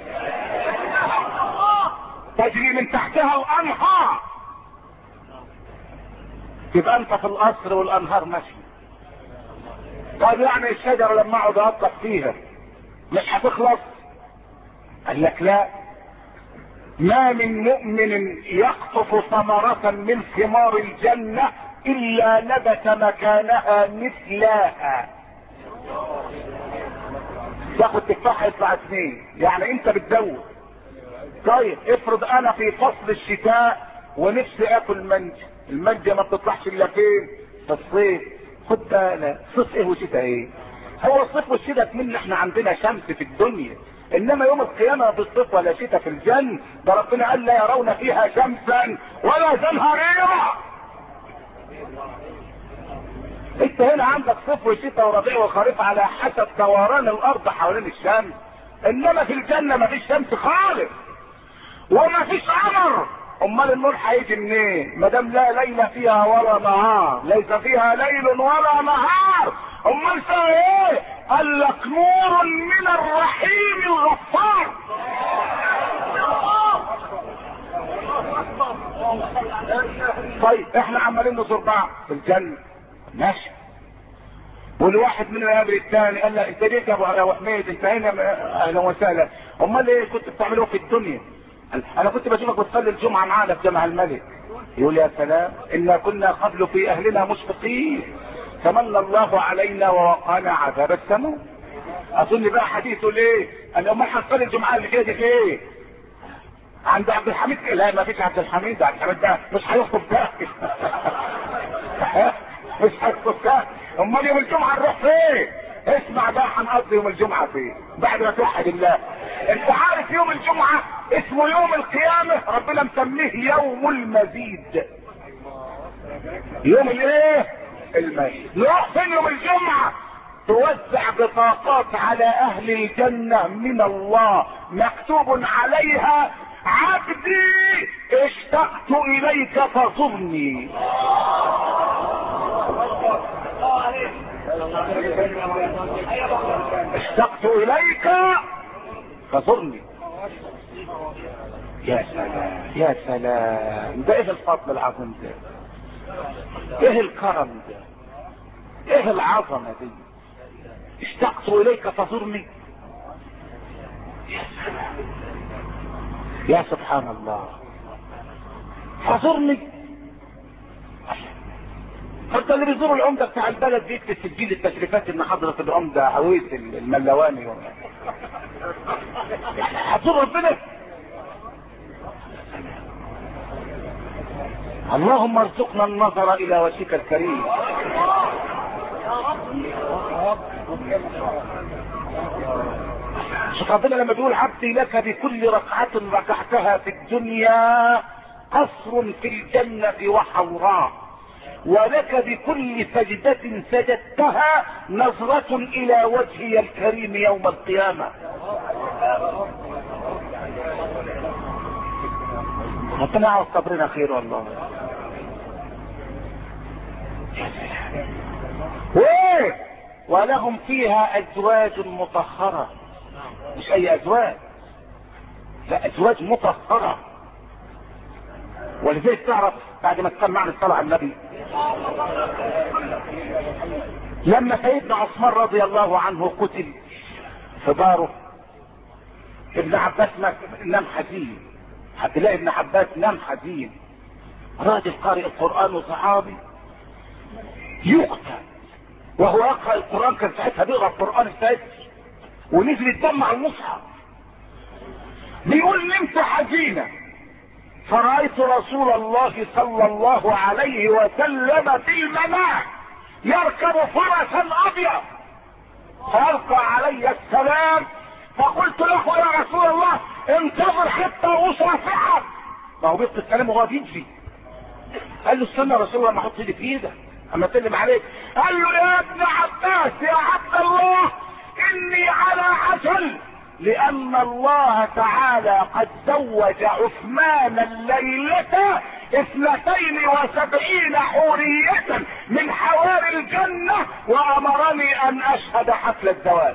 تجري من تحتها الانهار، تبقى انت في القصر والانهار ماشي. طيب يعني الشجرة لما اقعد اطلق فيها مش هتخلص؟ قال لك لا، ما من مؤمن يقطف ثمرة من ثمار الجنة الا نبت مكانها مثلها. تاخد تفاحة يطلع 2، يعني انت بتدور. طيب افرض انا في فصل الشتاء ونفسي اكل منجة، المنجة ما بتطلعش الا فين؟ في الصيف. خد بالك، صيف ايه وشتاء ايه؟ هو الصيف والشتاء كمان احنا عندنا شمس في الدنيا، انما يوم القيامة في الصيف ولا شتاء في الجنة. ده ربنا قال لا يرون فيها شمسا ولا زمهريرا. انت هنا عندك صيف وشتاء وربيع وخريف على حسب دوران الارض حوالين الشمس، انما في الجنة ما فيش شمس خالص وما فيش قمر. امال النور هيجي منين ما دام لا ليل فيها ولا نهار؟ ليس فيها ليل ولا نهار، امال فيها ايه؟ قال لك نور من الرحيم الغفار. طيب احنا عمالين نزور بعض في الجنة ماشي، والواحد مننا يقابل الثاني قال له انت ليه يا ابو حميد انت هنا؟ اهلا وسهلا. امال ايه كنت بتعملوه في الدنيا؟ انا كنت بشوفك بتصلي الجمعة معانا في جامع الملك. يقول يا سلام، انا كنا قبل في اهلنا مشفقين فمن الله علينا ووقانا عذاب السموم. اظن بقى حديثه ليه؟ قال امال هنصلي الجمعة اللي جايه دي ايه؟ عند عبد الحميد؟ لا ما فيش عبد الحميد، ده عبد الحميد ده مش هيخطب ده مش هيخطب ده. امال يوم الجمعة نروح فين؟ اسمع بقى هنقضي يوم الجمعة فين بعد ما توحد الله. انت عارف يوم الجمعة اسمه يوم القيامة، ربنا مسميه يوم المزيد. يوم الايه؟ المزيد. نروح فين يوم الجمعة؟ توزع بطاقات على اهل الجنة من الله مكتوب عليها عبدي اشتقت اليك فزرني. اشتقت اليك فزرني. يا سلام يا سلام، ده ايه الفضل العظيم ده؟ ايه الكرم ده؟ ايه العظمة دي؟ اشتقت اليك فزرني. يا سلام يا سبحان الله، فزرني. حتى اللي بيزوروا العمدة بتاع البلد بيكتب في تسجيل التشريفات ان حضرة العمدة عويس الملواني هتزور ربنا. اللهم ارزقنا النظر الى وجهك الكريم. شوف ربنا لما بيقول عبدي لك بكل ركعة ركعتها في الدنيا قصر في الجنة وحوراء، ولك بكل سجدة سجدتها نظرة الى وجهي الكريم يوم القيامة. ربنا يعوض صبرنا خير والله. وايه ولهم فيها ازواج مطهرة، مش اي ازواج، لا ازواج مطهرة. ولذلك تعرف بعد ما تسمعنا الصلاة على النبي لما سيدنا عثمان رضي الله عنه قتل في داره، ابن عباس نام حزين. هتلاقي ابن عباس نام حزين، راجل قارئ القرآن وصحابي يقتل وهو يقرأ القرآن. كان ساعتها بيقرأ القرآن السادس ونزل الدم على المصحف. بيقول نمت حزينا فرأيت رسول الله صلى الله عليه وسلم في المنام يركب فرسا ابيض فألقى علي السلام، فقلت له يا رسول الله انتظر حتى اصافحك. ما هو بيقول الكلام وهو بيجري. قال له استنى يا رسول الله ما احط ايدي في ايدك اما اسلم عليك. قال له يا ابن عباس يا عبد الله اني على عجل، لان الله تعالى قد زوج عثمان الليلة 72 حورية من حواري الجنة وامرني ان اشهد حفل الزواج.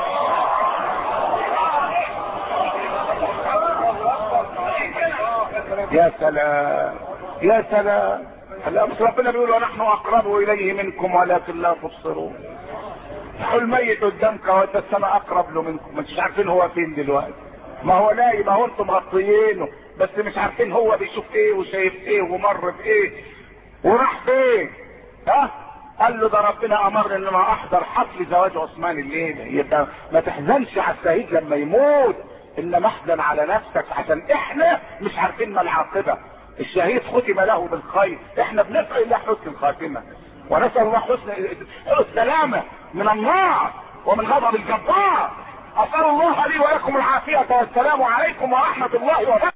يا سلام يا سلام. بس ربنا بيقول ونحن اقرب اليه منكم ولكن لا تبصرون. الميت قدامك وانت السماء اقرب له منكم، مش عارفين هو فين دلوقتي. ما هو نايم، ما هو انتم مغطيينه بس مش عارفين هو بيشوف ايه وشايف ايه ومر بايه وراح فين. ها قال له ده ربنا امرني ان انا احضر حفل زواج عثمان الليله. يبقى ما تحزنش على الشهيد لما يموت، انما احزن على نفسك عشان احنا مش عارفين ما العاقبه. الشهيد ختم له بالخير، احنا بنسال الله حسن الخاتمه ونسال الله حسن السلامه من النار ومن غضب الجبار. اسال الله لي ولكم العافيه والسلام عليكم ورحمه الله وبركاته.